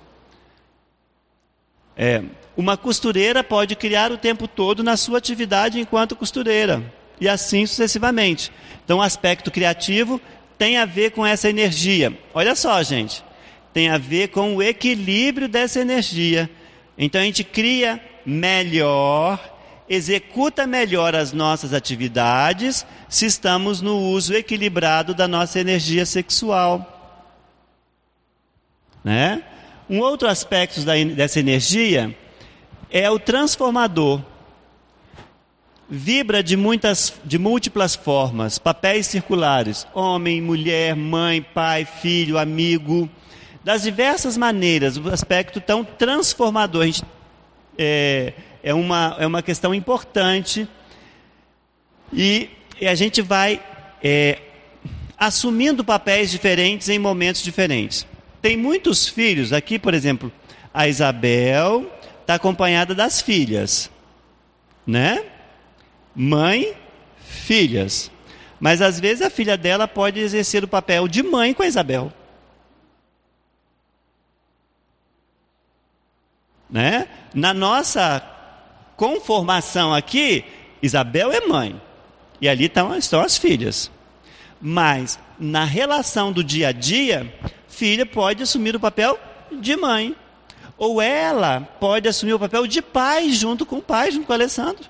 É, uma costureira pode criar o tempo todo na sua atividade enquanto costureira, e assim sucessivamente. Então, o aspecto criativo tem a ver com essa energia. Olha só, gente, tem a ver com o equilíbrio dessa energia. Então, a gente cria melhor, executa melhor as nossas atividades se estamos no uso equilibrado da nossa energia sexual. Né? Um outro aspecto da, dessa energia é o transformador. Vibra de, muitas, de múltiplas formas, papéis circulares, homem, mulher, mãe, pai, filho, amigo, das diversas maneiras, o aspecto tão transformador. A gente, é, é, uma, é uma questão importante e, e a gente vai é, assumindo papéis diferentes em momentos diferentes. Tem muitos filhos, aqui por exemplo, a Isabel está acompanhada das filhas, né? Mãe, filhas. Mas às vezes a filha dela pode exercer o papel de mãe com a Isabel. Né? Na nossa conformação aqui, Isabel é mãe. E ali estão, estão as filhas. Mas na relação do dia a dia, filha pode assumir o papel de mãe. Ou ela pode assumir o papel de pai junto com o pai, junto com o Alessandro.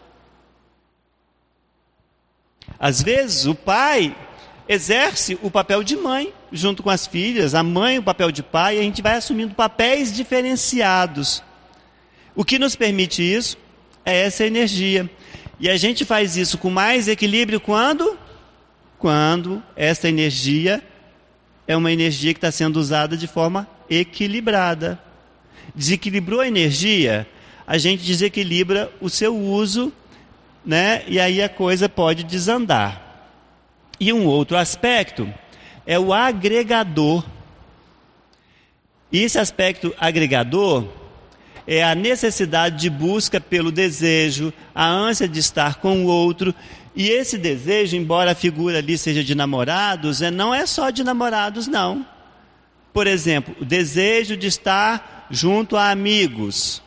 Às vezes o pai exerce o papel de mãe junto com as filhas, a mãe o papel de pai, e a gente vai assumindo papéis diferenciados. O que nos permite isso é essa energia. E a gente faz isso com mais equilíbrio quando? Quando essa energia é uma energia que está sendo usada de forma equilibrada. Desequilibrou a energia, a gente desequilibra o seu uso, né? E aí a coisa pode desandar. E um outro aspecto é o agregador. E esse aspecto agregador é a necessidade de busca pelo desejo, a ânsia de estar com o outro. E esse desejo, embora a figura ali seja de namorados, é, não é só de namorados, não. Por exemplo, o desejo de estar junto a amigos,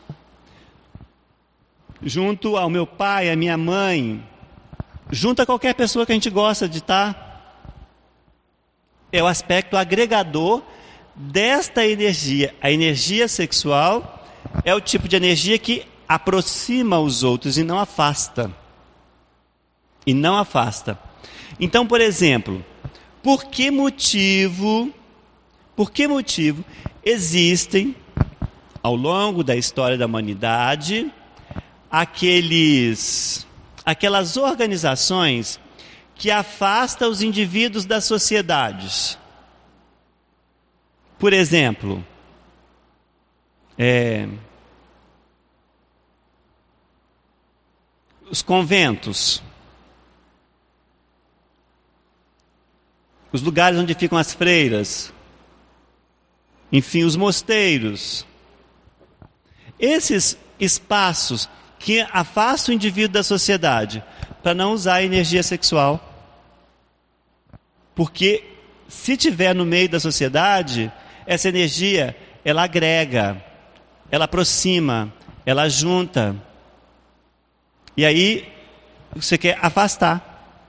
junto ao meu pai, à minha mãe, junto a qualquer pessoa que a gente gosta de estar. É o aspecto agregador desta energia. A energia sexual é o tipo de energia que aproxima os outros e não afasta. E não afasta. Então, por exemplo, por que motivo, por que motivo existem, ao longo da história da humanidade, aqueles, aquelas organizações que afastam os indivíduos das sociedades? Por exemplo, é, os conventos, os lugares onde ficam as freiras, enfim, os mosteiros. Esses espaços que afastam o indivíduo da sociedade para não usar a energia sexual. Porque se tiver no meio da sociedade, essa energia, ela agrega, ela aproxima, ela junta. E aí, você quer afastar.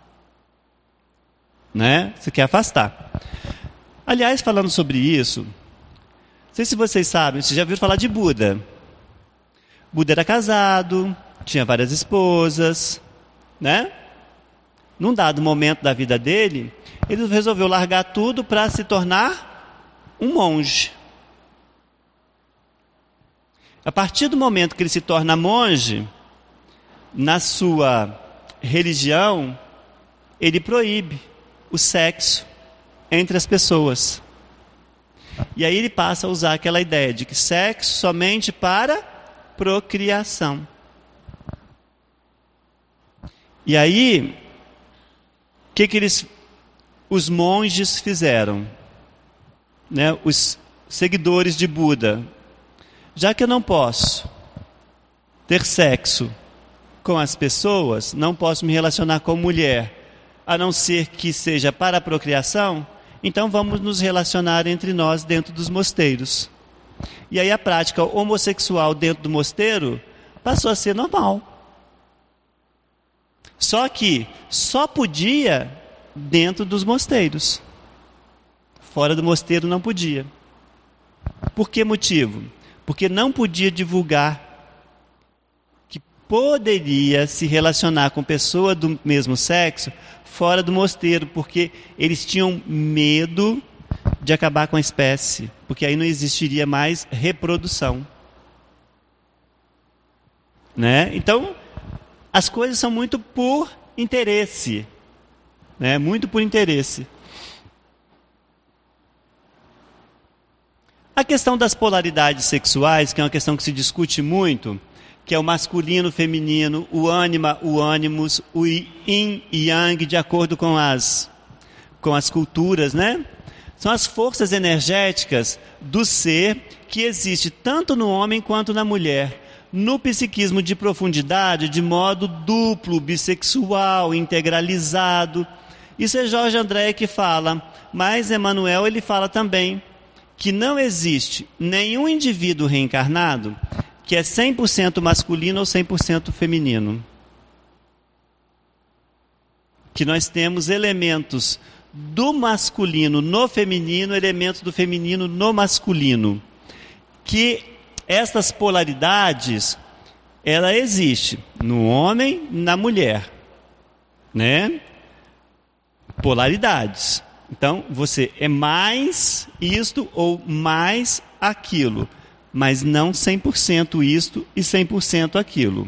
Né? Você quer afastar. Aliás, falando sobre isso, não sei se vocês sabem, vocês já ouviram falar de Buda. Buda era casado, tinha várias esposas, né? Num dado momento da vida dele, ele resolveu largar tudo para se tornar um monge. A partir do momento que ele se torna monge, na sua religião, ele proíbe o sexo entre as pessoas. E aí ele passa a usar aquela ideia de que sexo somente para procriação. E aí, o que que eles, os monges fizeram? Né, os seguidores de Buda. Já que eu não posso ter sexo com as pessoas, não posso me relacionar com mulher, a não ser que seja para a procriação, então vamos nos relacionar entre nós dentro dos mosteiros. E aí a prática homossexual dentro do mosteiro passou a ser normal. Só que só podia dentro dos mosteiros. Fora do mosteiro não podia. Por que motivo? Porque não podia divulgar que poderia se relacionar com pessoa do mesmo sexo fora do mosteiro, porque eles tinham medo de acabar com a espécie, porque aí não existiria mais reprodução. Né? Então, as coisas são muito por interesse. Né? Muito por interesse. A questão das polaridades sexuais, que é uma questão que se discute muito, que é o masculino, o feminino, o ânima, o ânimos, o yin e yang, de acordo com as, com as culturas, né? São as forças energéticas do ser que existe tanto no homem quanto na mulher. No psiquismo de profundidade, de modo duplo, bissexual, integralizado. Isso é Jorge André que fala, mas Emmanuel ele fala também que não existe nenhum indivíduo reencarnado que é cem por cento masculino ou cem por cento feminino. Que nós temos elementos do masculino no feminino, elementos do feminino no masculino. Que estas polaridades, ela existe no homem e na mulher. Né? Polaridades. Então, você é mais isto ou mais aquilo, mas não cem por cento isto e cem por cento aquilo.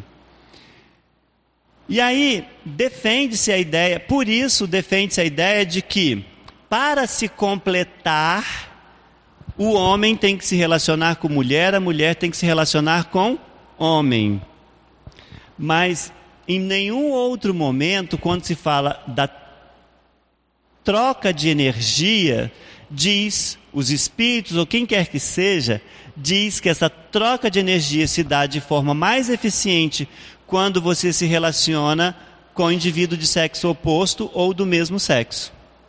E aí, defende-se a ideia, por isso defende-se a ideia de que, para se completar, o homem tem que se relacionar com mulher, a mulher tem que se relacionar com homem. Mas, em nenhum outro momento, quando se fala da troca de energia, diz, os espíritos ou quem quer que seja, diz que essa troca de energia se dá de forma mais eficiente quando você se relaciona com o indivíduo de sexo oposto ou do mesmo sexo.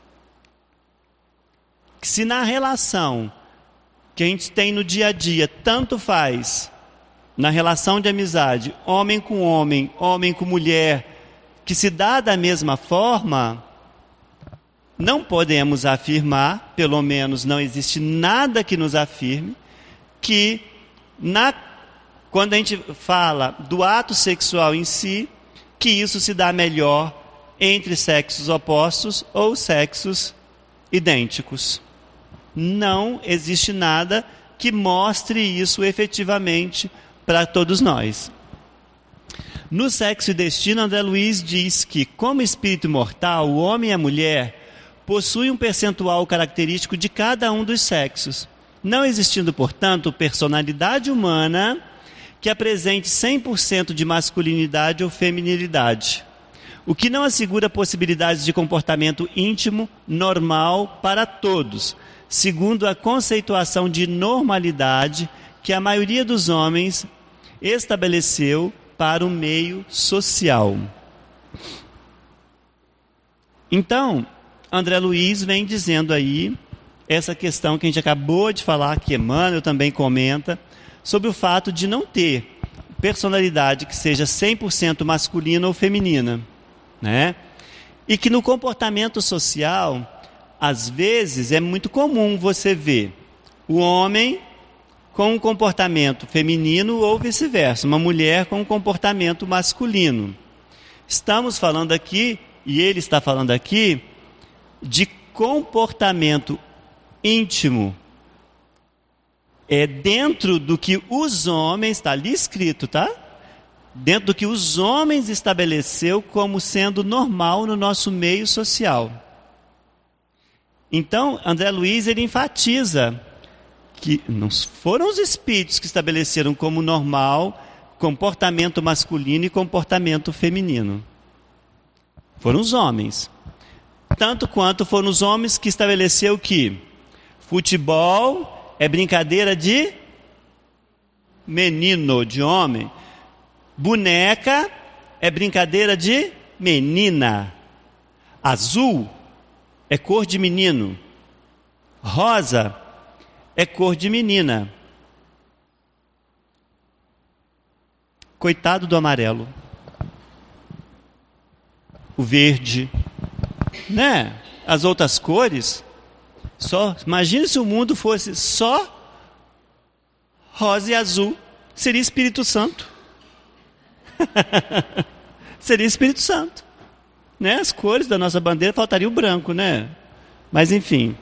Se na relação que a gente tem no dia a dia, tanto faz, na relação de amizade, homem com homem, homem com mulher, que se dá da mesma forma, não podemos afirmar, pelo menos não existe nada que nos afirme, que na, quando a gente fala do ato sexual em si, que isso se dá melhor entre sexos opostos ou sexos idênticos. Não existe nada que mostre isso efetivamente para todos nós. No Sexo e Destino, André Luiz diz que, como espírito imortal, o homem e a mulher possuem um percentual característico de cada um dos sexos, não existindo, portanto, personalidade humana que apresente cem por cento de masculinidade ou feminilidade, o que não assegura possibilidades de comportamento íntimo normal para todos, segundo a conceituação de normalidade que a maioria dos homens estabeleceu para o meio social. Então, André Luiz vem dizendo aí essa questão que a gente acabou de falar, que Emmanuel também comenta, sobre o fato de não ter personalidade que seja cem por cento masculina ou feminina, né? E que no comportamento social, às vezes, é muito comum você ver o homem com um comportamento feminino ou vice-versa, uma mulher com um comportamento masculino. Estamos falando aqui, e ele está falando aqui, de comportamento íntimo. É dentro do que os homens, está ali escrito, tá? Dentro do que os homens estabeleceu como sendo normal no nosso meio social. Então, André Luiz, ele enfatiza que não foram os espíritos que estabeleceram como normal comportamento masculino e comportamento feminino. Foram os homens. Tanto quanto foram os homens que estabeleceu que futebol é brincadeira de menino, de homem. Boneca é brincadeira de menina. Azul é cor de menino. Rosa é cor de menina. Coitado do amarelo. O verde, né? As outras cores. Só, imagine se o mundo fosse só rosa e azul. Seria Espírito Santo. Seria Espírito Santo, né? As cores da nossa bandeira, faltaria o branco, né? Mas enfim.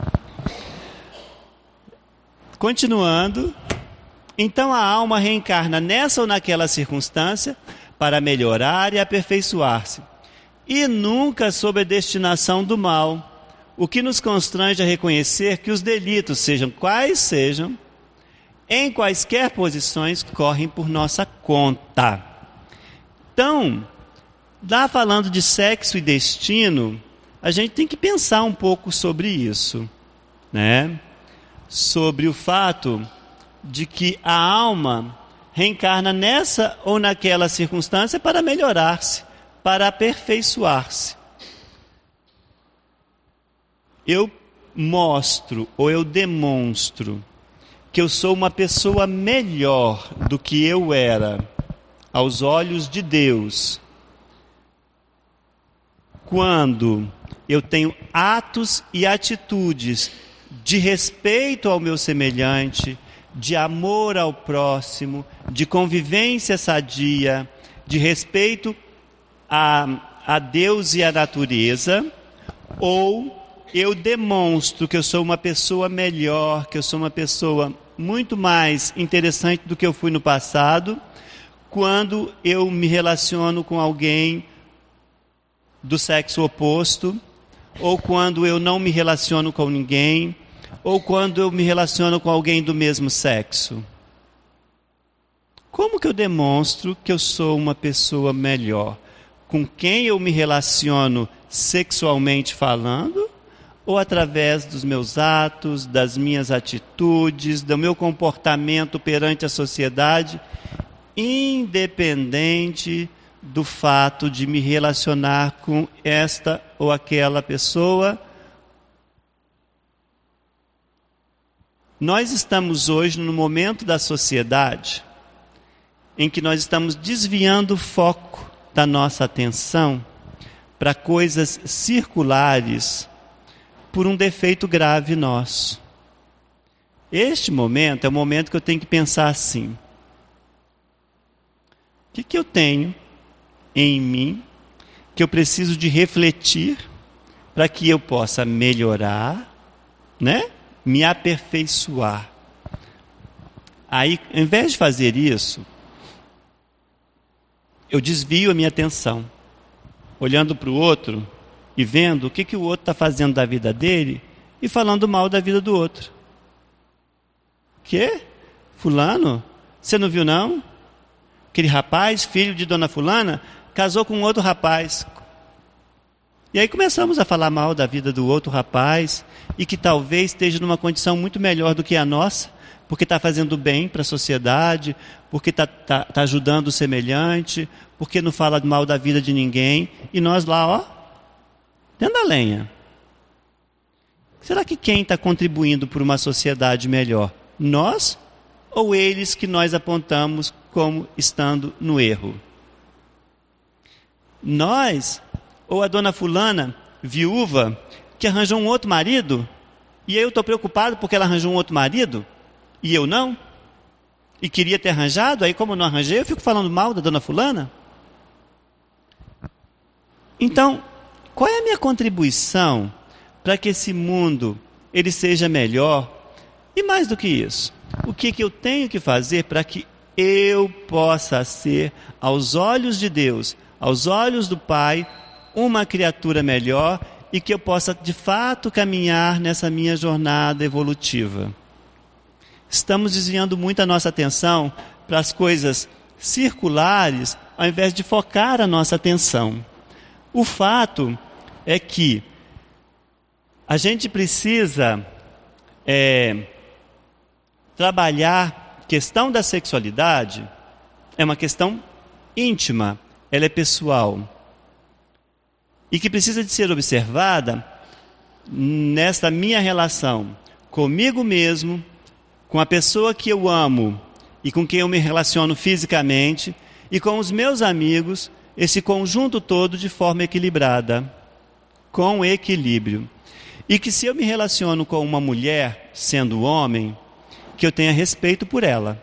Continuando, então a alma reencarna nessa ou naquela circunstância para melhorar e aperfeiçoar-se, e nunca sob a destinação do mal, o que nos constrange a reconhecer que os delitos, sejam quais sejam, em quaisquer posições, correm por nossa conta. Então, lá falando de sexo e destino, a gente tem que pensar um pouco sobre isso, né? Sobre o fato de que a alma reencarna nessa ou naquela circunstância para melhorar-se, para aperfeiçoar-se. Eu mostro ou eu demonstro que eu sou uma pessoa melhor do que eu era aos olhos de Deus quando eu tenho atos e atitudes de respeito ao meu semelhante, de amor ao próximo, de convivência sadia, de respeito a, a Deus e à natureza, ou eu demonstro que eu sou uma pessoa melhor, que eu sou uma pessoa muito mais interessante do que eu fui no passado, quando eu me relaciono com alguém do sexo oposto, ou quando eu não me relaciono com ninguém, ou quando eu me relaciono com alguém do mesmo sexo. Como que eu demonstro que eu sou uma pessoa melhor? Com quem eu me relaciono sexualmente falando, ou através dos meus atos, das minhas atitudes, do meu comportamento perante a sociedade, independente do fato de me relacionar com esta ou aquela pessoa. Nós estamos hoje no momento da sociedade em que nós estamos desviando o foco da nossa atenção para coisas circulares por um defeito grave nosso. Este momento é o momento que eu tenho que pensar assim: o que, que eu tenho em mim que eu preciso de refletir para que eu possa melhorar, né? Me aperfeiçoar. Aí, ao invés de fazer isso, eu desvio a minha atenção, olhando para o outro e vendo o que, que o outro está fazendo da vida dele e falando mal da vida do outro. Quê? Fulano? Você não viu não? Aquele rapaz, filho de dona fulana, casou com outro rapaz. E aí começamos a falar mal da vida do outro rapaz e que talvez esteja numa condição muito melhor do que a nossa, porque está fazendo bem para a sociedade, porque está tá, tá ajudando o semelhante, porque não fala mal da vida de ninguém, e nós lá, ó, dentro da lenha. Será que quem está contribuindo para uma sociedade melhor? Nós ou eles que nós apontamos como estando no erro? Nós ou a dona fulana, viúva, que arranjou um outro marido, e eu estou preocupado porque ela arranjou um outro marido, e eu não? E queria ter arranjado, aí como eu não arranjei, eu fico falando mal da dona fulana? Então, qual é a minha contribuição para que esse mundo ele seja melhor? E mais do que isso, o que, que eu tenho que fazer para que eu possa ser, aos olhos de Deus, aos olhos do Pai, uma criatura melhor e que eu possa de fato caminhar nessa minha jornada evolutiva? Estamos desviando muito a nossa atenção para as coisas circulares ao invés de focar a nossa atenção. O fato é que a gente precisa é, trabalhar a questão da sexualidade, é uma questão íntima, ela é pessoal, e que precisa de ser observada nesta minha relação comigo mesmo, com a pessoa que eu amo e com quem eu me relaciono fisicamente, e com os meus amigos, esse conjunto todo de forma equilibrada, com equilíbrio. E que se eu me relaciono com uma mulher, sendo homem, que eu tenha respeito por ela.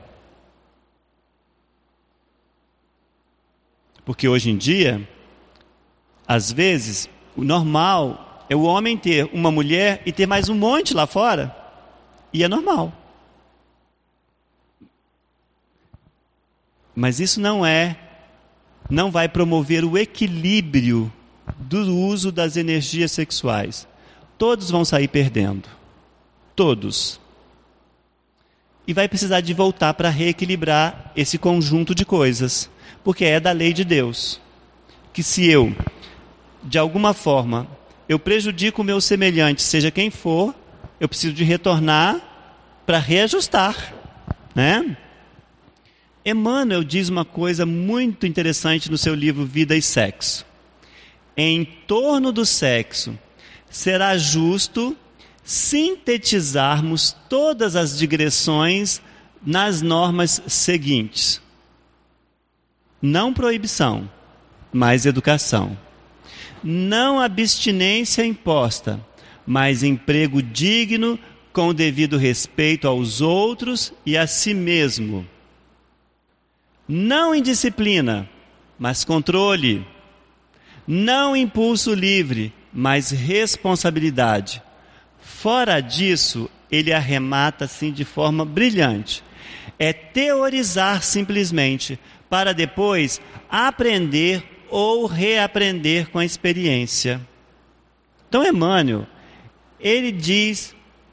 Porque hoje em dia, às vezes, o normal é o homem ter uma mulher e ter mais um monte lá fora, e é normal. Mas isso não é, não vai promover o equilíbrio do uso das energias sexuais. Todos vão sair perdendo. Todos. E vai precisar de voltar para reequilibrar esse conjunto de coisas. Porque é da lei de Deus. Que se eu, de alguma forma, eu prejudico o meu semelhante, seja quem for, eu preciso de retornar para reajustar. Né? Emmanuel diz uma coisa muito interessante no seu livro Vida e Sexo. Em torno do sexo, será justo sintetizarmos todas as digressões nas normas seguintes. Não proibição, mas educação. Não abstinência imposta, mas emprego digno com o devido respeito aos outros e a si mesmo. Não indisciplina, mas controle. Não impulso livre, mas responsabilidade. Fora disso, ele arremata assim de forma brilhante. É teorizar simplesmente, para depois aprender ou reaprender com a experiência. Então, Emmanuel, ele diz,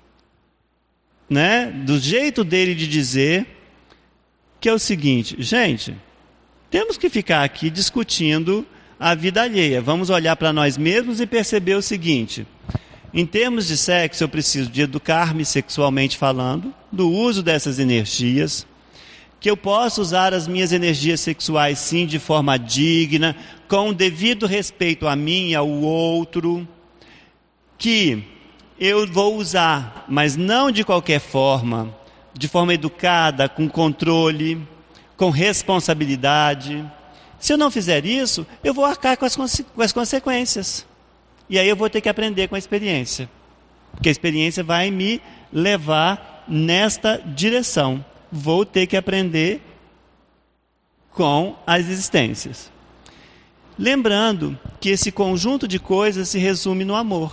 né, do jeito dele de dizer, que é o seguinte: gente, temos que ficar aqui discutindo a vida alheia. Vamos olhar para nós mesmos e perceber o seguinte: Em termos de sexo, eu preciso de educar-me sexualmente falando, do uso dessas energias, que eu possa usar as minhas energias sexuais sim de forma digna, com devido respeito a mim e ao outro, que eu vou usar, mas não de qualquer forma, de forma educada, com controle, com responsabilidade. Se eu não fizer isso, eu vou arcar com as, com as consequências. E aí eu vou ter que aprender com a experiência. Porque a experiência vai me levar nesta direção. Vou ter que aprender com as existências. Lembrando que esse conjunto de coisas se resume no amor.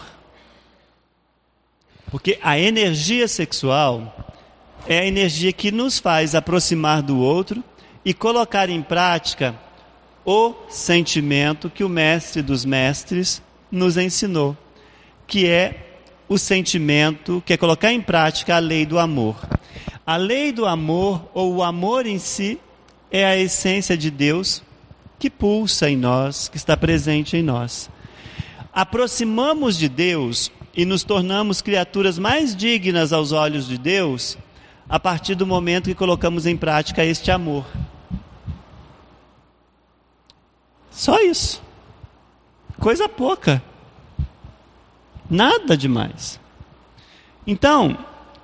Porque a energia sexual é a energia que nos faz aproximar do outro e colocar em prática o sentimento que o mestre dos mestres nos ensinou, que é o sentimento, que é colocar em prática a lei do amor. A lei do amor, ou o amor em si, é a essência de Deus que pulsa em nós, que está presente em nós. Aproximamos de Deus e nos tornamos criaturas mais dignas aos olhos de Deus a partir do momento que colocamos em prática este amor. Só isso. Coisa pouca. Nada demais. Então,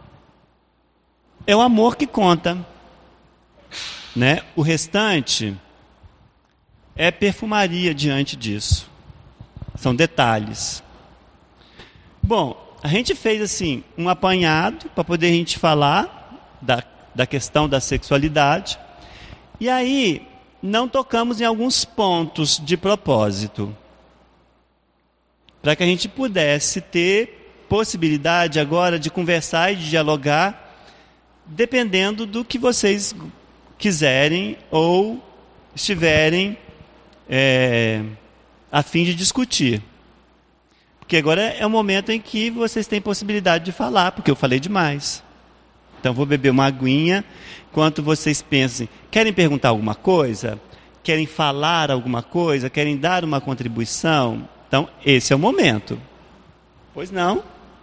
é o amor que conta, né? O restante é perfumaria diante disso. São detalhes. Bom, a gente fez assim um apanhado para poder a gente falar da, da questão da sexualidade. E aí não tocamos em alguns pontos de propósito, para que a gente pudesse ter possibilidade agora de conversar e de dialogar, dependendo do que vocês quiserem ou estiverem é, a fim de discutir. Porque agora é o momento em que vocês têm possibilidade de falar, porque eu falei demais. Então vou beber uma aguinha, enquanto vocês pensem, querem perguntar alguma coisa? Querem falar alguma coisa? Querem dar uma contribuição? Então esse é o momento. Pois não?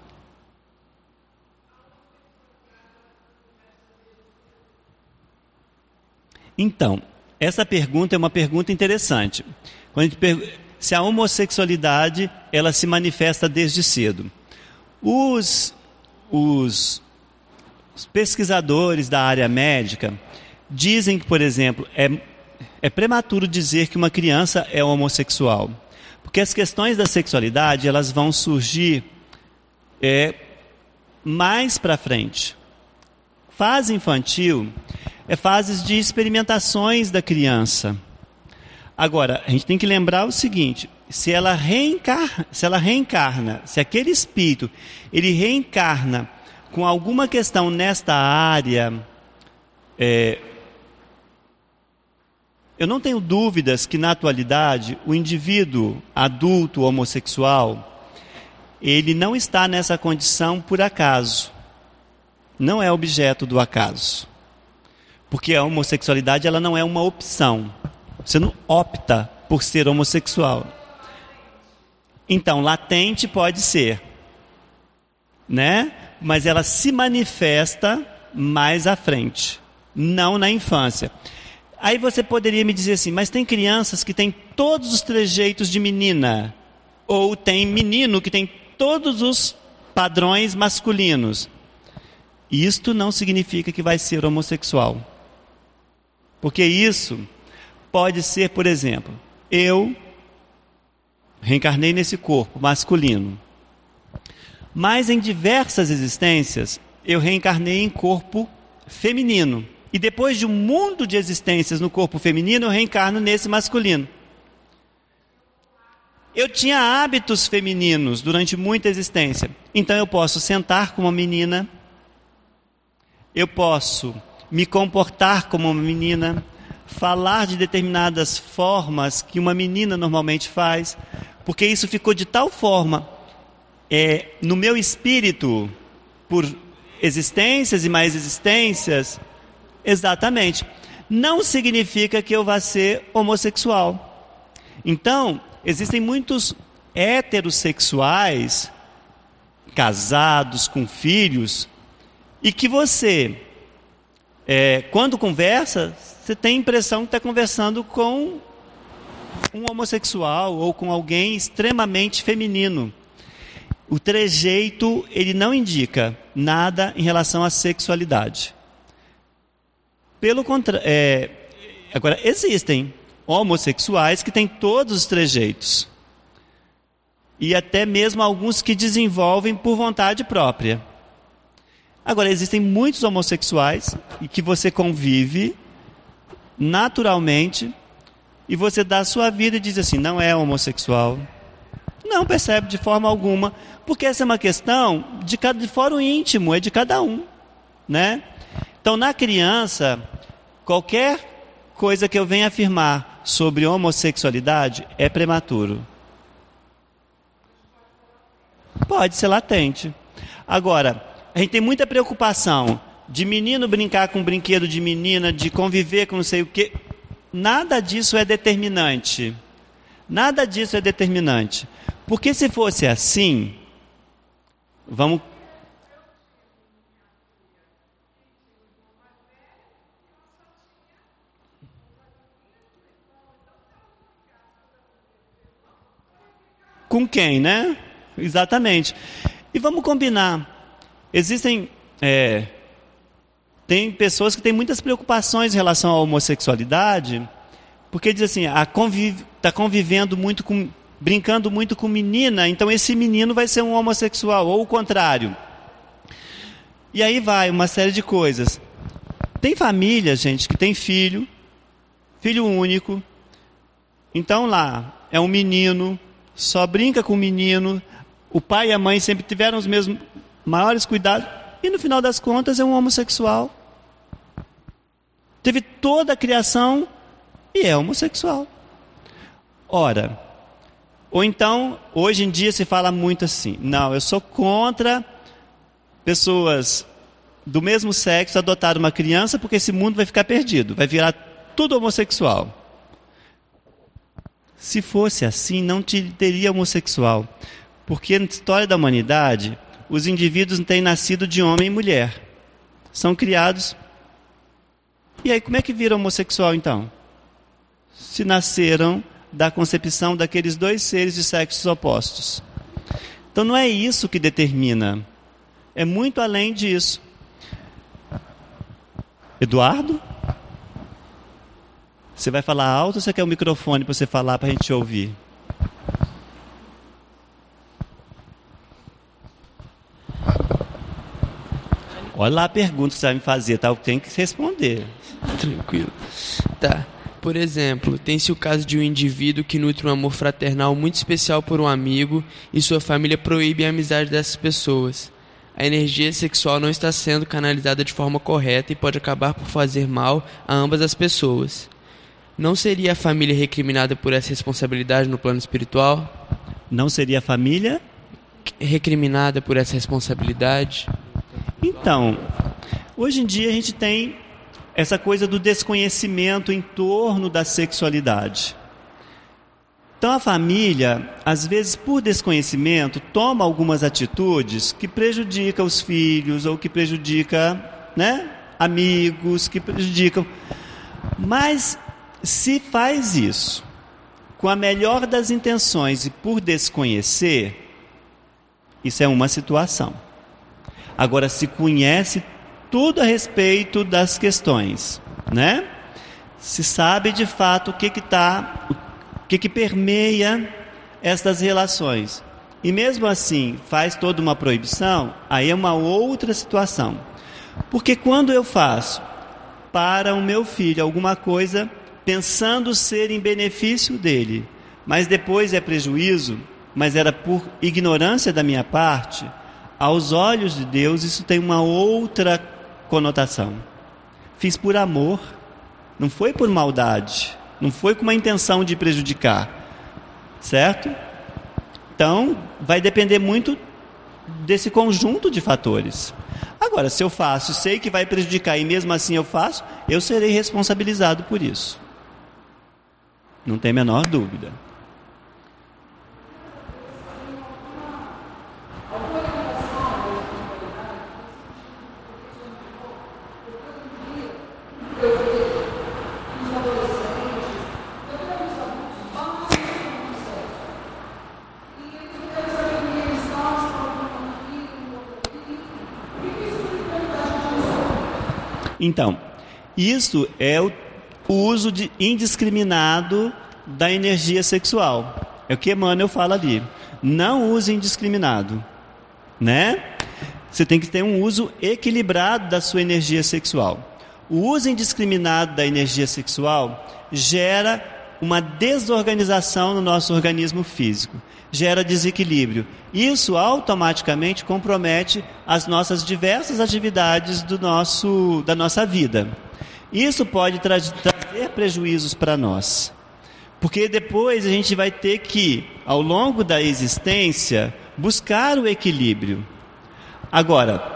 Então, essa pergunta é uma pergunta interessante. Quando a gente pergunta se a homossexualidade ela se manifesta desde cedo. Os, os, os pesquisadores da área médica dizem que, por exemplo, é, é prematuro dizer que uma criança é homossexual. Porque as questões da sexualidade elas vão surgir é, mais para frente. Fase infantil é fases de experimentações da criança. Agora, a gente tem que lembrar o seguinte, se ela reencarna, se ela reencarna, se aquele espírito, ele reencarna com alguma questão nesta área, é, eu não tenho dúvidas que na atualidade o indivíduo adulto homossexual, ele não está nessa condição por acaso, não é objeto do acaso, porque a homossexualidade ela não é uma opção. Você não opta por ser homossexual. Então, latente pode ser, né? Mas ela se manifesta mais à frente, não na infância. Aí você poderia me dizer assim, mas tem crianças que têm todos os trejeitos de menina, ou tem menino que tem todos os padrões masculinos. Isto não significa que vai ser homossexual. Porque isso pode ser, por exemplo, eu reencarnei nesse corpo masculino, mas em diversas existências eu reencarnei em corpo feminino. E depois de um mundo de existências no corpo feminino, eu reencarno nesse masculino. Eu tinha hábitos femininos durante muita existência. Então eu posso sentar como uma menina, eu posso me comportar como uma menina, falar de determinadas formas que uma menina normalmente faz, porque isso ficou de tal forma é, no meu espírito, por existências e mais existências, exatamente. Não significa que eu vá ser homossexual. Então, existem muitos heterossexuais casados, com filhos, e que você, é, quando conversa, você tem a impressão que está conversando com um homossexual ou com alguém extremamente feminino. O trejeito, ele não indica nada em relação à sexualidade. Pelo contrário, é, agora, existem homossexuais que têm todos os trejeitos. E até mesmo alguns que desenvolvem por vontade própria. Agora, existem muitos homossexuais e que você convive naturalmente e você dá a sua vida e diz assim, não é homossexual. Não percebe de forma alguma, porque essa é uma questão de, cada, de fórum íntimo, é de cada um, né? Então, na criança, qualquer coisa que eu venha afirmar sobre homossexualidade é prematuro. Pode ser latente. Agora, a gente tem muita preocupação de menino brincar com brinquedo de menina, de conviver com não sei o quê. Nada disso é determinante. Nada disso é determinante. Porque se fosse assim, vamos... Com quem, né? Exatamente. E vamos combinar. Existem... É, tem pessoas que têm muitas preocupações em relação à homossexualidade, porque diz assim, está conviv, convivendo muito com... brincando muito com menina, então esse menino vai ser um homossexual, ou o contrário. E aí vai uma série de coisas. Tem família, gente, que tem filho, filho único, então lá é um menino, só brinca com o menino, o pai e a mãe sempre tiveram os mesmos maiores cuidados, e no final das contas é um homossexual. Teve toda a criação e é homossexual. Ora... Ou então, hoje em dia se fala muito assim, não, eu sou contra pessoas do mesmo sexo adotar uma criança porque esse mundo vai ficar perdido, vai virar tudo homossexual. Se fosse assim, não teria homossexual, porque na história da humanidade, os indivíduos não têm nascido de homem e mulher, são criados. E aí, como é que vira homossexual então? Se nasceram da concepção daqueles dois seres de sexos opostos. Então não é isso que determina. É muito além disso. Eduardo? Você vai falar alto ou você quer o microfone para você falar para a gente ouvir? Olha lá a pergunta que você vai me fazer, tá? Eu tenho que responder. Tranquilo. Tá. Por exemplo, tem-se o caso de um indivíduo que nutre um amor fraternal muito especial por um amigo e sua família proíbe a amizade dessas pessoas. A energia sexual não está sendo canalizada de forma correta e pode acabar por fazer mal a ambas as pessoas. Não seria a família recriminada por essa responsabilidade no plano espiritual? Não seria a família? Recriminada por essa responsabilidade? Então, hoje em dia a gente tem essa coisa do desconhecimento em torno da sexualidade. Então a família, às vezes por desconhecimento, toma algumas atitudes que prejudicam os filhos ou que prejudicam, né, amigos, que prejudicam. Mas se faz isso com a melhor das intenções e por desconhecer, isso é uma situação. Agora, se conhece tudo a respeito das questões, né? Se sabe de fato o que que tá, o que que permeia estas relações. E mesmo assim faz toda uma proibição, aí é uma outra situação. Porque quando eu faço para o meu filho alguma coisa pensando ser em benefício dele, mas depois é prejuízo, mas era por ignorância da minha parte, aos olhos de Deus isso tem uma outra conotação. Fiz por amor, não foi por maldade, não foi com uma intenção de prejudicar, certo? Então vai depender muito desse conjunto de fatores. Agora, se eu faço, sei que vai prejudicar e mesmo assim eu faço, eu serei responsabilizado por isso, não tem a menor dúvida. Então, isso é o uso de indiscriminado da energia sexual. É o que Emmanuel fala ali. Não use indiscriminado, né? Você tem que ter um uso equilibrado da sua energia sexual. O uso indiscriminado da energia sexual gera uma desorganização no nosso organismo físico, gera desequilíbrio. Isso automaticamente compromete as nossas diversas atividades do nosso, da nossa vida. Isso pode tra- trazer prejuízos para nós, porque depois a gente vai ter que, ao longo da existência, buscar o equilíbrio. Agora,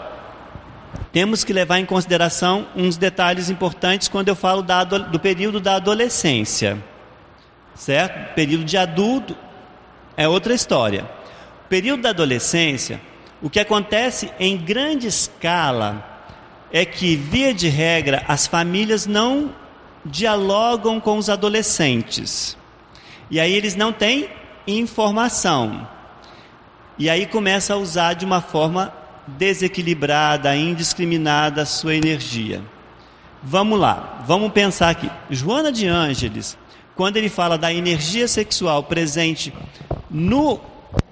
temos que levar em consideração uns detalhes importantes quando eu falo da, do período da adolescência, certo? O período de adulto é outra história. O período da adolescência, o que acontece em grande escala é que, via de regra, as famílias não dialogam com os adolescentes. E aí eles não têm informação. E aí começa a usar de uma forma desequilibrada, indiscriminada a sua energia. Vamos lá, vamos pensar aqui. Joana de Ângeles, quando ele fala da energia sexual presente no,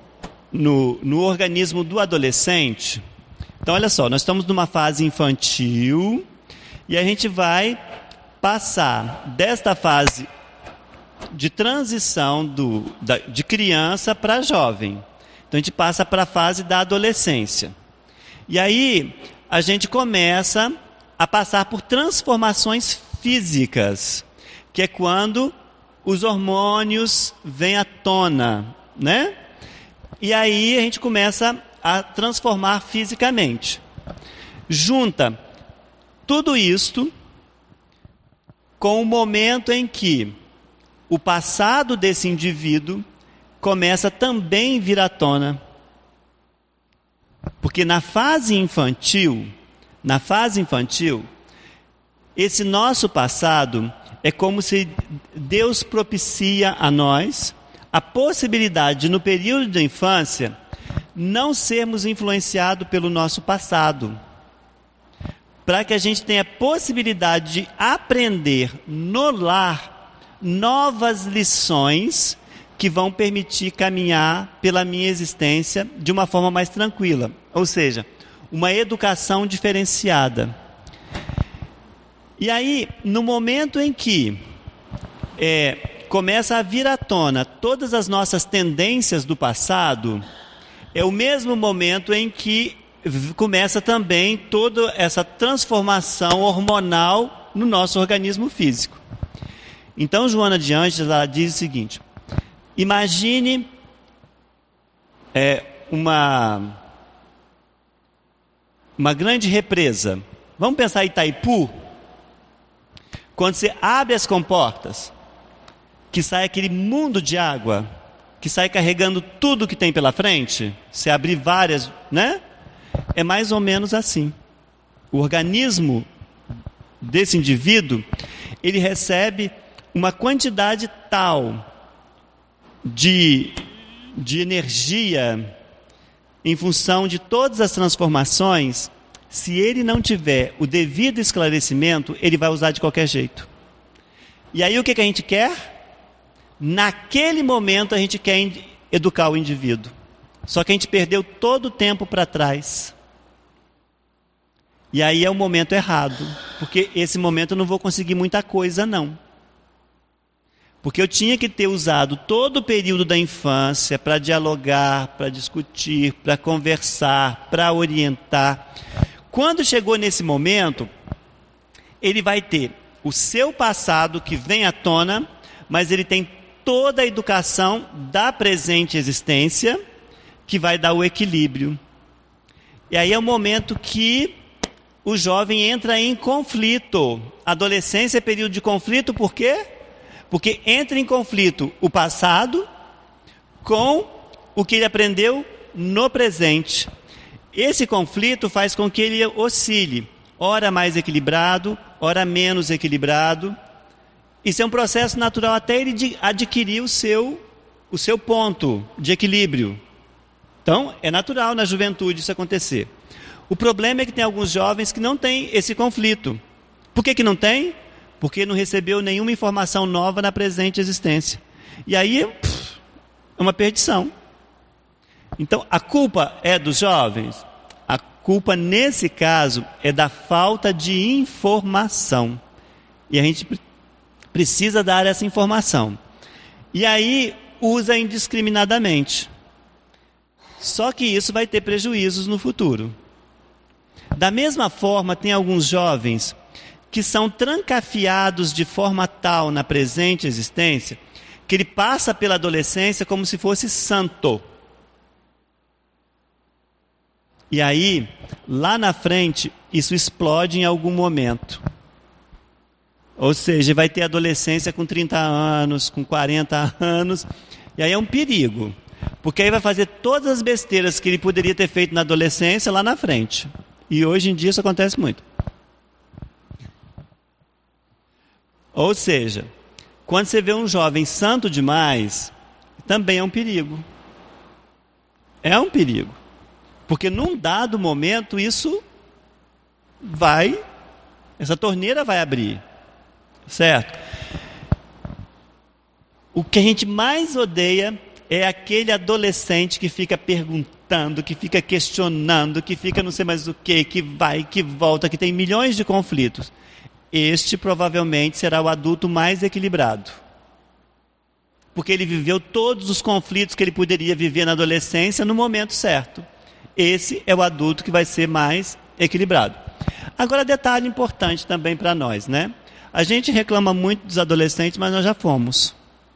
no, no organismo do adolescente, então olha só, nós estamos numa fase infantil e a gente vai passar desta fase de transição do, da, de criança para jovem. Então a gente passa para a fase da adolescência. E aí a gente começa a passar por transformações físicas, que é quando os hormônios vêm à tona, né? E aí a gente começa a transformar fisicamente. Junta tudo isto com o momento em que o passado desse indivíduo começa também a vir à tona. Porque na fase infantil, na fase infantil, esse nosso passado é como se Deus propicia a nós a possibilidade de, no período da infância, não sermos influenciados pelo nosso passado, para que a gente tenha a possibilidade de aprender no lar novas lições que vão permitir caminhar pela minha existência de uma forma mais tranquila. Ou seja, uma educação diferenciada. E aí, no momento em que é, começa a vir à tona todas as nossas tendências do passado, é o mesmo momento em que começa também toda essa transformação hormonal no nosso organismo físico. Então, Joana de Ângeles, ela diz o seguinte: imagine é, uma, uma grande represa. Vamos pensar em Itaipu? Quando você abre as comportas, que sai aquele mundo de água, que sai carregando tudo que tem pela frente, você abrir várias, né? É mais ou menos assim. O organismo desse indivíduo, ele recebe uma quantidade tal de, de energia em função de todas as transformações. Se ele não tiver o devido esclarecimento, ele vai usar de qualquer jeito. E aí o que, que a gente quer? Naquele momento a gente quer educar o indivíduo. Só que a gente perdeu todo o tempo para trás. E aí é o momento errado. Porque esse momento eu não vou conseguir muita coisa, não. Porque eu tinha que ter usado todo o período da infância para dialogar, para discutir, para conversar, para orientar. Quando chegou nesse momento, ele vai ter o seu passado que vem à tona, mas ele tem toda a educação da presente existência que vai dar o equilíbrio. E aí é o momento que o jovem entra em conflito. Adolescência é período de conflito, por quê? Porque entra em conflito o passado com o que ele aprendeu no presente. Esse conflito faz com que ele oscile, ora mais equilibrado, ora menos equilibrado. Isso é um processo natural até ele adquirir o seu, o seu ponto de equilíbrio. Então, é natural na juventude isso acontecer. O problema é que tem alguns jovens que não têm esse conflito. Por que que não tem? Porque não recebeu nenhuma informação nova na presente existência. E aí pff, é uma perdição. Então, a culpa é dos jovens? A culpa, nesse caso, é da falta de informação. E a gente precisa dar essa informação. E aí, usa indiscriminadamente. Só que isso vai ter prejuízos no futuro. Da mesma forma, tem alguns jovens que são trancafiados de forma tal na presente existência, que ele passa pela adolescência como se fosse santo. E aí, lá na frente, isso explode em algum momento. Ou seja, vai ter adolescência com trinta anos, com quarenta anos, e aí é um perigo. Porque aí vai fazer todas as besteiras que ele poderia ter feito na adolescência lá na frente. E hoje em dia isso acontece muito. Ou seja, quando você vê um jovem santo demais, também é um perigo. É um perigo. Porque num dado momento isso vai, essa torneira vai abrir. Certo? O que a gente mais odeia é aquele adolescente que fica perguntando, que fica questionando, que fica não sei mais o que, que vai, que volta, que tem milhões de conflitos. Este provavelmente será o adulto mais equilibrado. Porque ele viveu todos os conflitos que ele poderia viver na adolescência no momento certo. Esse é o adulto que vai ser mais equilibrado. Agora, detalhe importante também para nós, né? A gente reclama muito dos adolescentes, mas nós já fomos.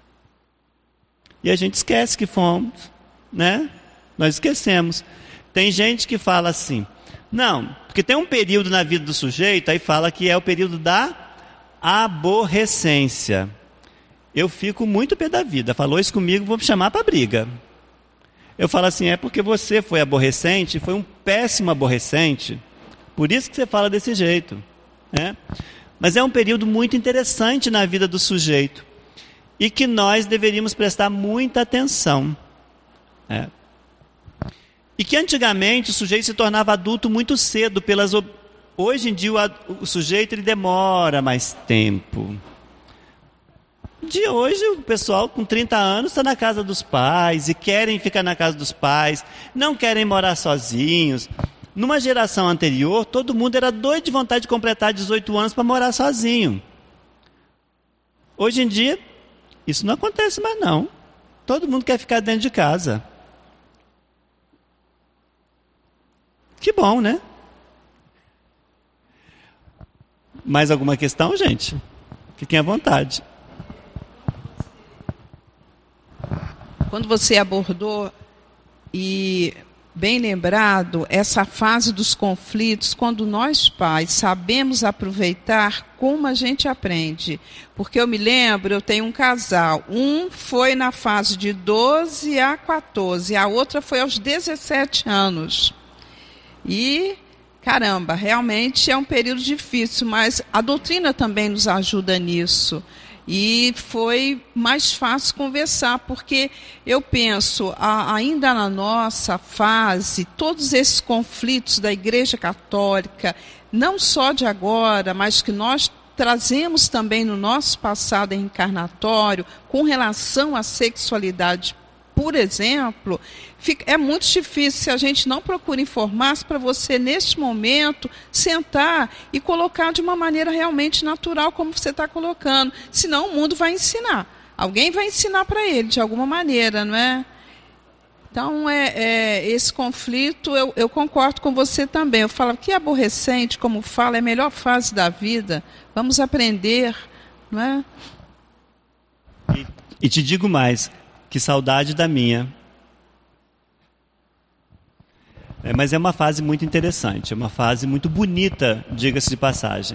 E a gente esquece que fomos, né? Nós esquecemos. Tem gente que fala assim, não, porque tem um período na vida do sujeito, aí fala que é o período da aborrecência. Eu fico muito pé da vida. Falou isso comigo, vou me chamar para briga. Eu falo assim, é porque você foi aborrecente, foi um péssimo aborrecente, por isso que você fala desse jeito, né? Mas é um período muito interessante na vida do sujeito e que nós deveríamos prestar muita atenção. É. E que antigamente o sujeito se tornava adulto muito cedo. Pelas... Hoje em dia o, ad... o sujeito ele demora mais tempo. De hoje o pessoal com trinta anos está na casa dos pais e querem ficar na casa dos pais, não querem morar sozinhos. Numa geração anterior, todo mundo era doido de vontade de completar dezoito anos para morar sozinho. Hoje em dia, isso não acontece mais não. Todo mundo quer ficar dentro de casa. Que bom, né? Mais alguma questão, gente? Fiquem à vontade. Quando você abordou e... bem lembrado, essa fase dos conflitos, quando nós pais sabemos aproveitar, como a gente aprende. Porque eu me lembro, eu tenho um casal, um foi na fase de doze a quatorze, a outra foi aos dezessete anos. E, caramba, realmente é um período difícil, mas a doutrina também nos ajuda nisso. E foi mais fácil conversar, porque eu penso, a, ainda na nossa fase, todos esses conflitos da Igreja Católica, não só de agora, mas que nós trazemos também no nosso passado reencarnatório, com relação à sexualidade, por exemplo, fica, é muito difícil se a gente não procura informar para você, neste momento, sentar e colocar de uma maneira realmente natural, como você está colocando. Senão o mundo vai ensinar. Alguém vai ensinar para ele, de alguma maneira, não é? Então, é, é, esse conflito, eu, eu concordo com você também. Eu falo que aborrecente, como fala, é a melhor fase da vida. Vamos aprender, não é? E, e te digo mais, que saudade da minha. É, mas é uma fase muito interessante, é uma fase muito bonita, diga-se de passagem.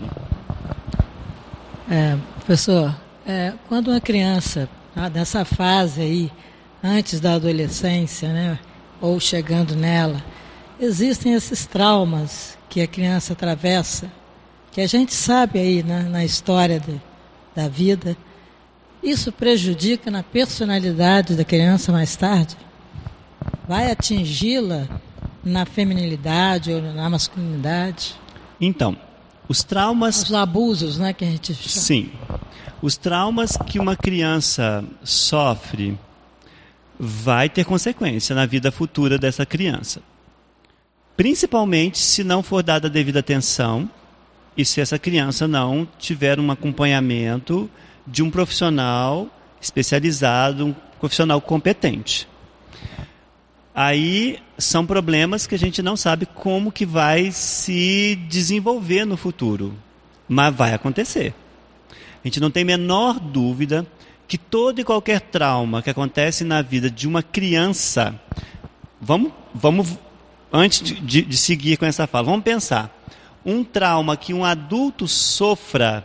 É, professor, é, quando uma criança, ah, nessa fase aí, antes da adolescência, né, ou chegando nela, existem esses traumas que a criança atravessa, que a gente sabe aí na, na história de, da vida. Isso prejudica na personalidade da criança mais tarde? Vai atingi-la na feminilidade ou na masculinidade? Então, Os traumas... Os abusos, né, que a gente chama. Sim. Os traumas que uma criança sofre vai ter consequência na vida futura dessa criança. Principalmente se não for dada a devida atenção e se essa criança não tiver um acompanhamento de um profissional especializado, um profissional competente. Aí são problemas que a gente não sabe como que vai se desenvolver no futuro, mas vai acontecer. A gente não tem a menor dúvida que todo e qualquer trauma que acontece na vida de uma criança, vamos, vamos antes de, de, de seguir com essa fala, vamos pensar, um trauma que um adulto sofra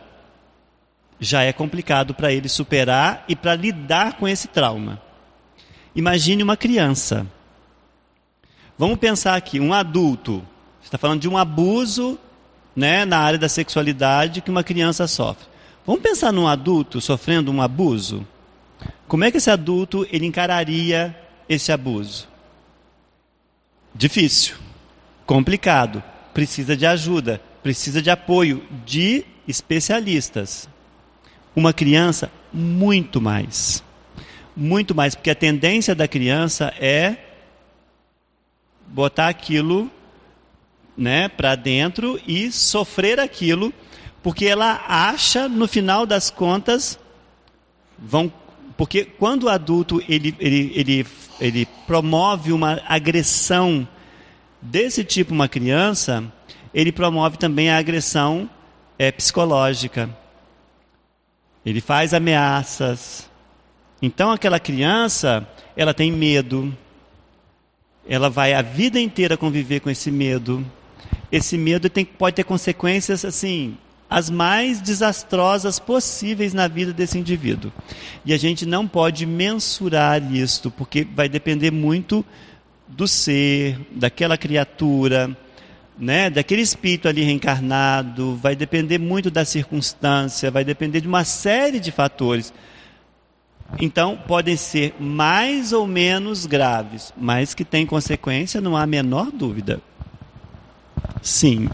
já é complicado para ele superar e para lidar com esse trauma. Imagine uma criança. Vamos pensar aqui, um adulto, você está falando de um abuso, né, na área da sexualidade que uma criança sofre. Vamos pensar num adulto sofrendo um abuso? Como é que esse adulto ele encararia esse abuso? Difícil, complicado, precisa de ajuda, precisa de apoio de especialistas. Uma criança, muito mais. Muito mais, porque a tendência da criança é botar aquilo, né, para dentro e sofrer aquilo, porque ela acha, no final das contas, vão, porque quando o adulto ele, ele, ele, ele promove uma agressão desse tipo uma criança, ele promove também a agressão é, psicológica. Ele faz ameaças. Então aquela criança, ela tem medo. Ela vai a vida inteira conviver com esse medo. Esse medo tem, pode ter consequências assim, as mais desastrosas possíveis na vida desse indivíduo. E a gente não pode mensurar isto, porque vai depender muito do ser, daquela criatura, né, daquele espírito ali reencarnado, vai depender muito da circunstância, vai depender de uma série de fatores. Então, podem ser mais ou menos graves, mas que tem consequência, não há a menor dúvida. Sim.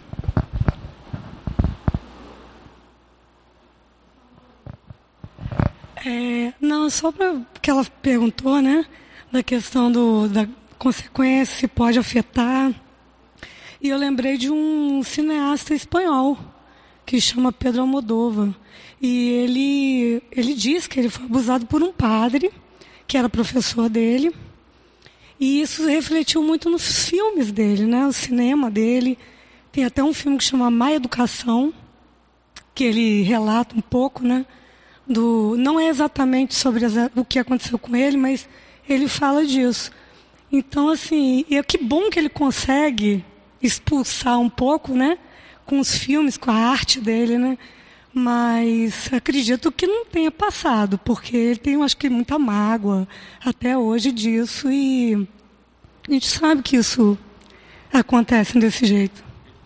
É, não, só para que ela perguntou, né, da questão do, da consequência, se pode afetar. E eu lembrei de um cineasta espanhol, que chama Pedro Almodóvar. E ele, ele diz que ele foi abusado por um padre, que era professor dele. E isso refletiu muito nos filmes dele, né? O cinema dele. Tem até um filme que chama Má Educação, que ele relata um pouco, né? Do, não é exatamente sobre as, o que aconteceu com ele, mas ele fala disso. Então, assim, e que bom que ele consegue expulsar um pouco, né? Com os filmes, com a arte dele, né? Mas acredito que não tenha passado, porque ele tem, acho que, muita mágoa até hoje disso, e a gente sabe que isso acontece desse jeito.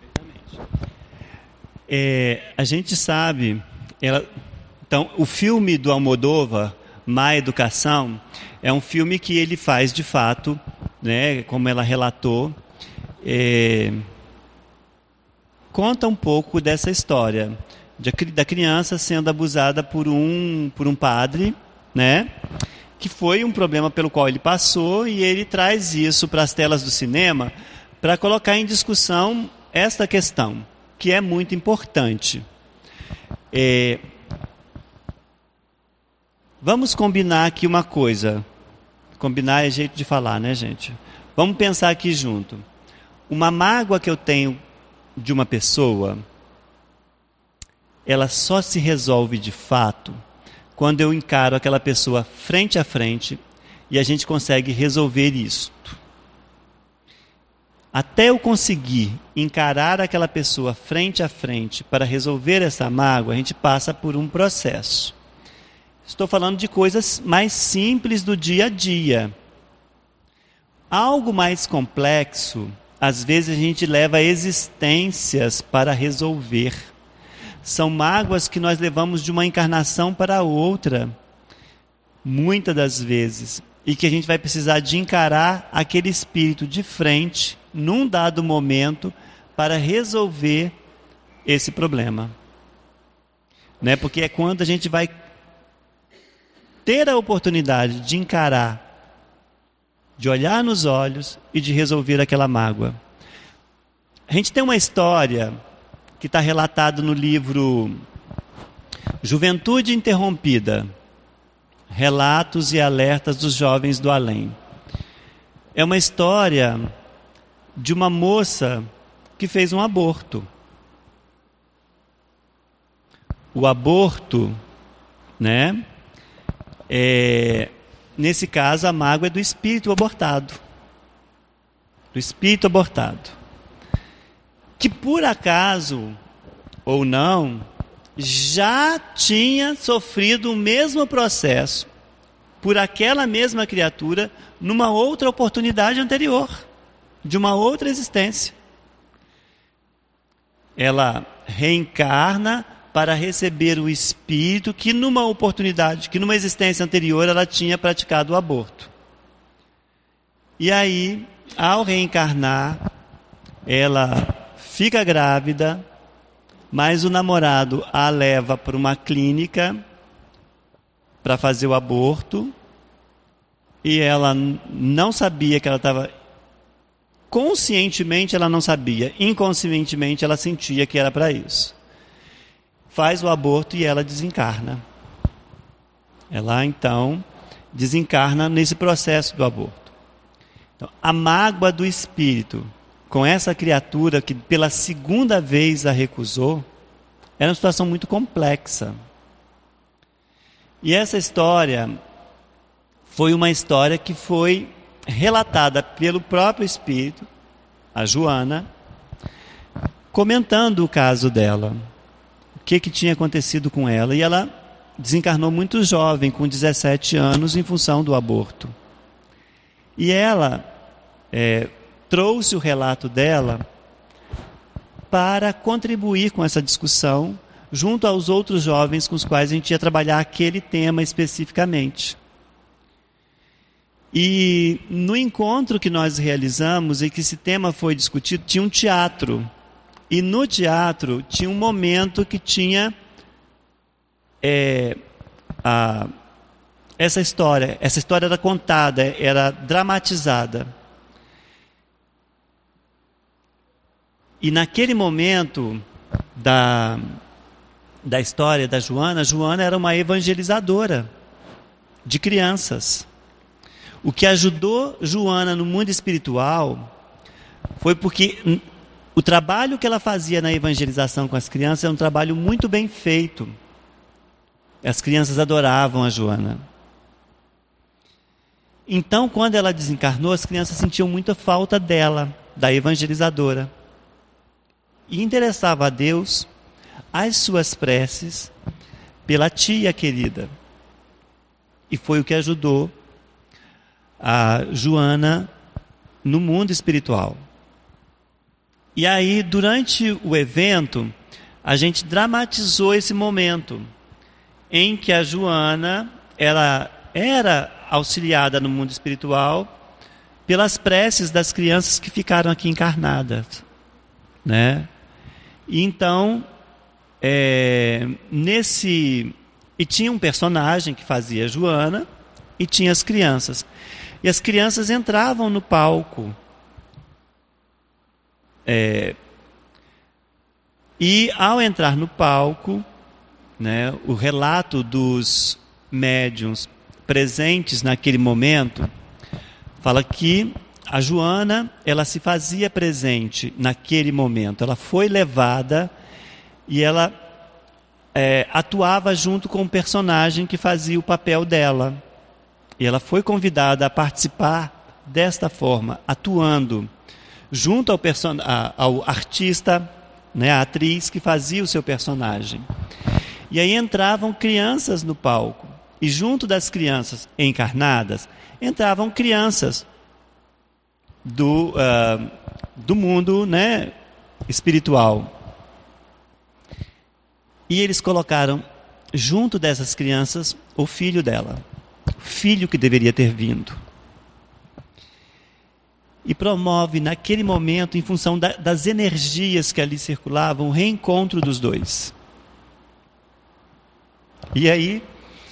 É, a gente sabe... Ela, então, o filme do Almodóvar, Má Educação, é um filme que ele faz, de fato, né, como ela relatou, é, conta um pouco dessa história da criança sendo abusada por um, por um padre, né? Que foi um problema pelo qual ele passou, e ele traz isso para as telas do cinema para colocar em discussão esta questão, que é muito importante. É, vamos combinar aqui uma coisa. Combinar é jeito de falar, né, gente? Vamos pensar aqui junto. Uma mágoa que eu tenho de uma pessoa, ela só se resolve de fato quando eu encaro aquela pessoa frente a frente e a gente consegue resolver isso. Até eu conseguir encarar aquela pessoa frente a frente para resolver essa mágoa, a gente passa por um processo. Estou falando de coisas mais simples do dia a dia. Algo mais complexo, às vezes a gente leva existências para resolver. São mágoas que nós levamos de uma encarnação para outra, muitas das vezes, e que a gente vai precisar de encarar aquele espírito de frente, num dado momento, para resolver esse problema. Né? Porque é quando a gente vai ter a oportunidade de encarar, de olhar nos olhos e de resolver aquela mágoa. A gente tem uma história que está relatada no livro Juventude Interrompida, Relatos e Alertas dos Jovens do Além. É uma história de uma moça que fez um aborto. O aborto, né? É, nesse caso, a mágoa é do espírito abortado. Do espírito abortado. Que por acaso, ou não, já tinha sofrido o mesmo processo por aquela mesma criatura numa outra oportunidade anterior, de uma outra existência. Ela reencarna para receber o espírito que numa oportunidade, que numa existência anterior ela tinha praticado o aborto. E aí, ao reencarnar, ela fica grávida, mas o namorado a leva para uma clínica para fazer o aborto, e ela não sabia que ela estava... Conscientemente ela não sabia, inconscientemente ela sentia que era para isso. Faz o aborto e ela desencarna. Ela então desencarna nesse processo do aborto. Então, a mágoa do espírito com essa criatura que pela segunda vez a recusou, era uma situação muito complexa. E essa história foi uma história que foi relatada pelo próprio espírito, a Joana, comentando o caso dela, o que, que tinha acontecido com ela. E ela desencarnou muito jovem, com dezessete anos, em função do aborto. E ela é, trouxe o relato dela para contribuir com essa discussão junto aos outros jovens com os quais a gente ia trabalhar aquele tema especificamente. E no encontro que nós realizamos e que esse tema foi discutido, tinha um teatro. E no teatro tinha um momento que tinha é, a, essa história. Essa história era contada, era dramatizada. E naquele momento da, da história da Joana, Joana era uma evangelizadora de crianças. O que ajudou Joana no mundo espiritual foi porque o trabalho que ela fazia na evangelização com as crianças era um trabalho muito bem feito. As crianças adoravam a Joana. Então, quando ela desencarnou, as crianças sentiam muita falta dela, da evangelizadora. E interessava a Deus as suas preces pela tia querida. E foi o que ajudou a Joana no mundo espiritual. E aí, durante o evento, a gente dramatizou esse momento em que a Joana ela era auxiliada no mundo espiritual pelas preces das crianças que ficaram aqui encarnadas, né? E então, é, nesse... E tinha um personagem que fazia a Joana e tinha as crianças. E as crianças entravam no palco. É, e ao entrar no palco, né, o relato dos médiuns presentes naquele momento fala que a Joana, ela se fazia presente naquele momento. Ela foi levada e ela é, atuava junto com o personagem que fazia o papel dela. E ela foi convidada a participar desta forma, atuando junto ao, person... ao artista, né, a atriz que fazia o seu personagem. E aí entravam crianças no palco. E junto das crianças encarnadas, entravam crianças do, uh, do mundo, né, espiritual. E eles colocaram junto dessas crianças o filho dela. O filho que deveria ter vindo. e promove naquele momento, em função da, das energias que ali circulavam, o reencontro dos dois. E aí,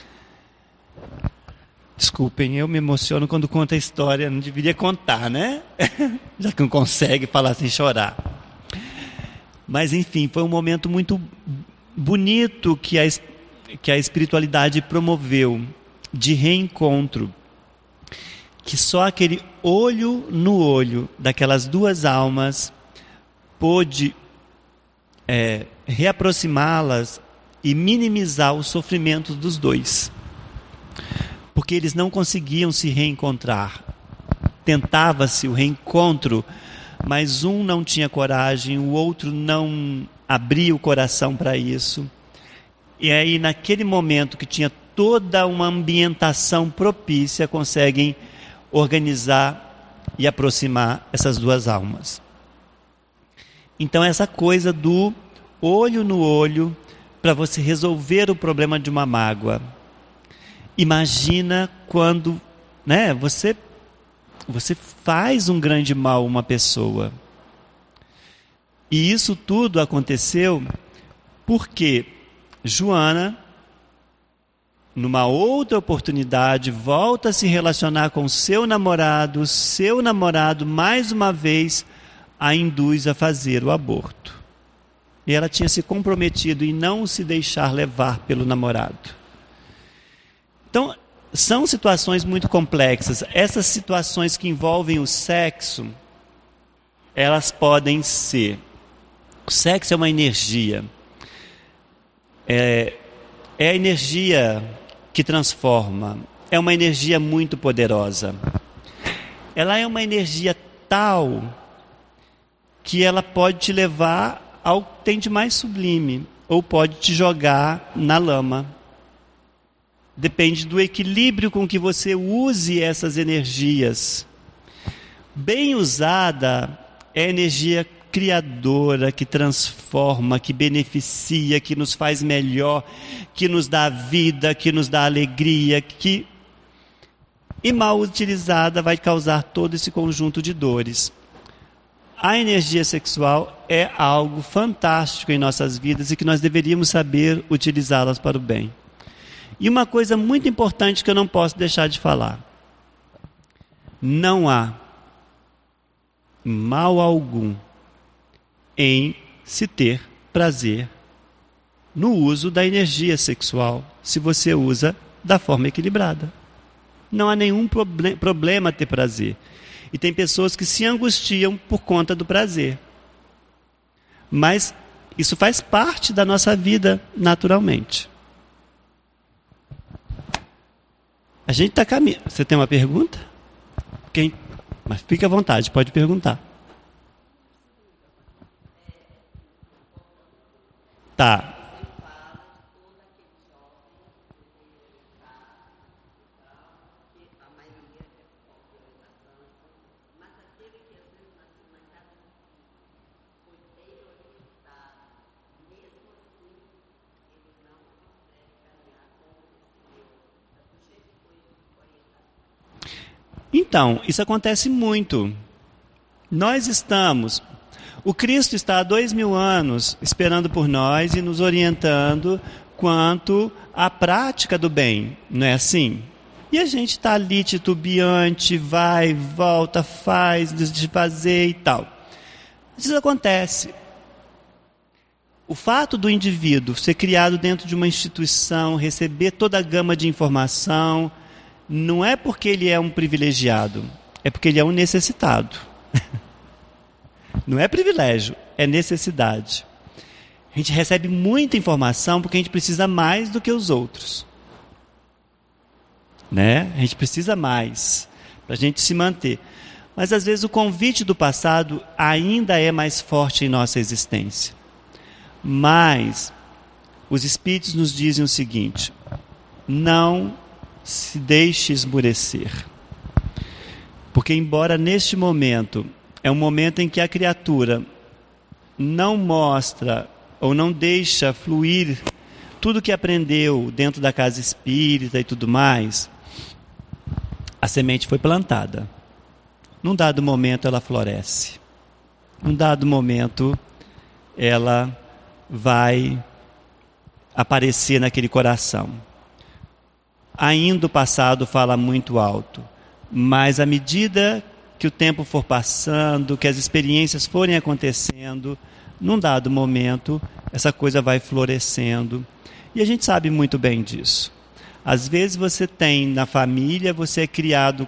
desculpem, eu me emociono quando conto a história, não deveria contar, né? Já que não consegue falar sem chorar. Mas enfim, foi um momento muito bonito que a, que a espiritualidade promoveu, de reencontro, que só aquele olho no olho daquelas duas almas pôde é, reaproximá-las e minimizar os sofrimentos dos dois, porque eles não conseguiam se reencontrar. Tentava-se o reencontro, mas um não tinha coragem, o outro não abria o coração para isso. E aí, naquele momento que tinha toda uma ambientação propícia, conseguem organizar e aproximar essas duas almas. Então, essa coisa do olho no olho para você resolver o problema de uma mágoa. Imagina quando, né, você, você faz um grande mal a uma pessoa. E isso tudo aconteceu porque Joana, numa outra oportunidade, volta a se relacionar com seu namorado, seu namorado, mais uma vez, a induz a fazer o aborto. E ela tinha se comprometido em não se deixar levar pelo namorado. Então, são situações muito complexas. Essas situações que envolvem o sexo, elas podem ser... O sexo é uma energia. É, é a energia que transforma. É uma energia muito poderosa. Ela é uma energia tal que ela pode te levar ao que tem de mais sublime, ou pode te jogar na lama. Depende do equilíbrio com que você use essas energias. Bem usada é a energia criadora, que transforma, que beneficia, que nos faz melhor, que nos dá vida, que nos dá alegria, que, e mal utilizada, vai causar todo esse conjunto de dores. A energia sexual é algo fantástico em nossas vidas e que nós deveríamos saber utilizá-las para o bem. E uma coisa muito importante que eu não posso deixar de falar: não há mal algum em se ter prazer no uso da energia sexual, se você usa da forma equilibrada. Não há nenhum proble- problema ter prazer. E tem pessoas que se angustiam por conta do prazer. Mas isso faz parte da nossa vida naturalmente. A gente está caminhando. Você tem uma pergunta? Quem? Mas fique à vontade, pode perguntar. Tá. Então, isso acontece muito. Nós estamos... O Cristo está há dois mil anos esperando por nós e nos orientando quanto à prática do bem, não é assim? E a gente está ali titubeante, vai, volta, faz, desfazer e tal. Isso acontece. O fato do indivíduo ser criado dentro de uma instituição, receber toda a gama de informação, não é porque ele é um privilegiado, é porque ele é um necessitado. Não é privilégio, é necessidade. A gente recebe muita informação porque a gente precisa mais do que os outros. Né? A gente precisa mais para a gente se manter. Mas às vezes o convite do passado ainda é mais forte em nossa existência. Mas os Espíritos nos dizem o seguinte: não se deixe esmurecer. Porque embora neste momento... é um momento em que a criatura não mostra ou não deixa fluir tudo que aprendeu dentro da casa espírita e tudo mais, a semente foi plantada. num dado momento ela floresce. Num dado momento ela vai aparecer naquele coração. Ainda o passado fala muito alto, mas à medida que o tempo for passando, que as experiências forem acontecendo, num dado momento, essa coisa vai florescendo. E a gente sabe muito bem disso. Às vezes você tem na família, você é criado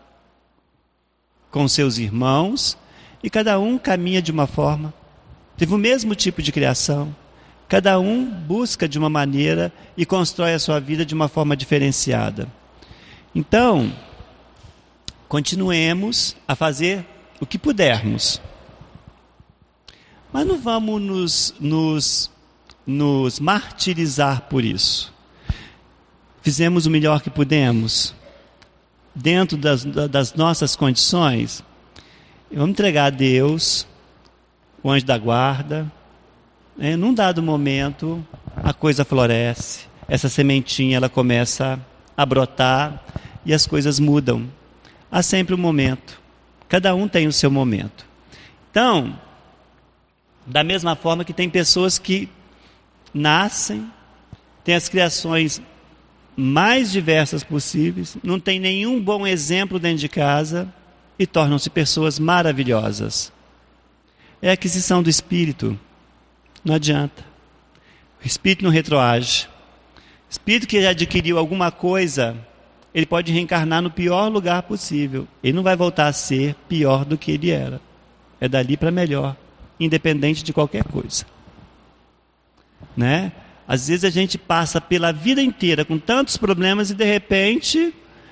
com seus irmãos, e cada um caminha de uma forma. Teve o mesmo tipo de criação. Cada um busca de uma maneira e constrói a sua vida de uma forma diferenciada. Então, continuemos a fazer o que pudermos. Mas não vamos nos, nos, nos martirizar por isso. Fizemos o melhor que pudemos, dentro das, das nossas condições. Vamos entregar a Deus, o anjo da guarda. Né? Num dado momento, a coisa floresce. Essa sementinha ela começa a brotar e as coisas mudam. Há sempre um momento. Cada um tem o seu momento. Então, da mesma forma que tem pessoas que nascem, têm as criações mais diversas possíveis, não tem nenhum bom exemplo dentro de casa e tornam-se pessoas maravilhosas. É a aquisição do espírito. Não adianta. O espírito não retroage. O espírito que já adquiriu alguma coisa, ele pode reencarnar no pior lugar possível. Ele não vai voltar a ser pior do que ele era. É dali para melhor, independente de qualquer coisa. Né? Às vezes a gente passa pela vida inteira com tantos problemas e de repente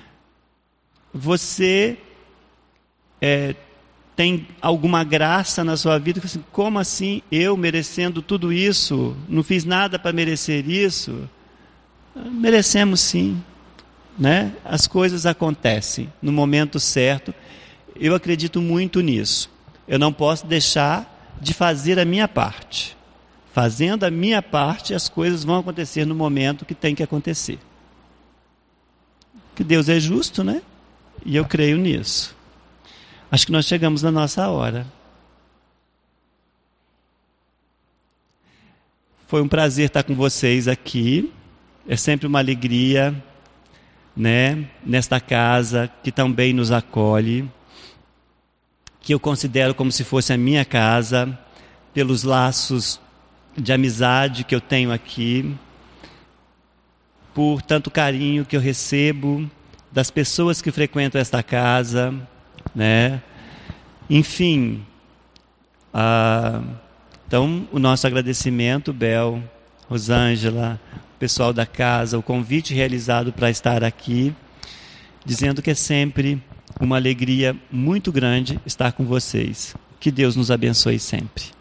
você é, tem alguma graça na sua vida. Assim, como assim eu merecendo tudo isso? Não fiz nada para merecer isso? Merecemos sim. Né? As coisas acontecem no momento certo. Eu acredito muito nisso. Eu não posso deixar de fazer a minha parte. Fazendo a minha parte, as coisas vão acontecer no momento que tem que acontecer. Que Deus é justo, né? E eu creio nisso. Acho que nós chegamos na nossa hora. Foi um prazer estar com vocês aqui. É sempre uma alegria, né? Nesta casa que também nos acolhe, que eu considero como se fosse a minha casa, pelos laços de amizade que eu tenho aqui, por tanto carinho que eu recebo das pessoas que frequentam esta casa, né? Enfim, ah, então o nosso agradecimento, Bel, Rosângela, o pessoal da casa, o convite realizado para estar aqui, dizendo que é sempre uma alegria muito grande estar com vocês. Que Deus nos abençoe sempre.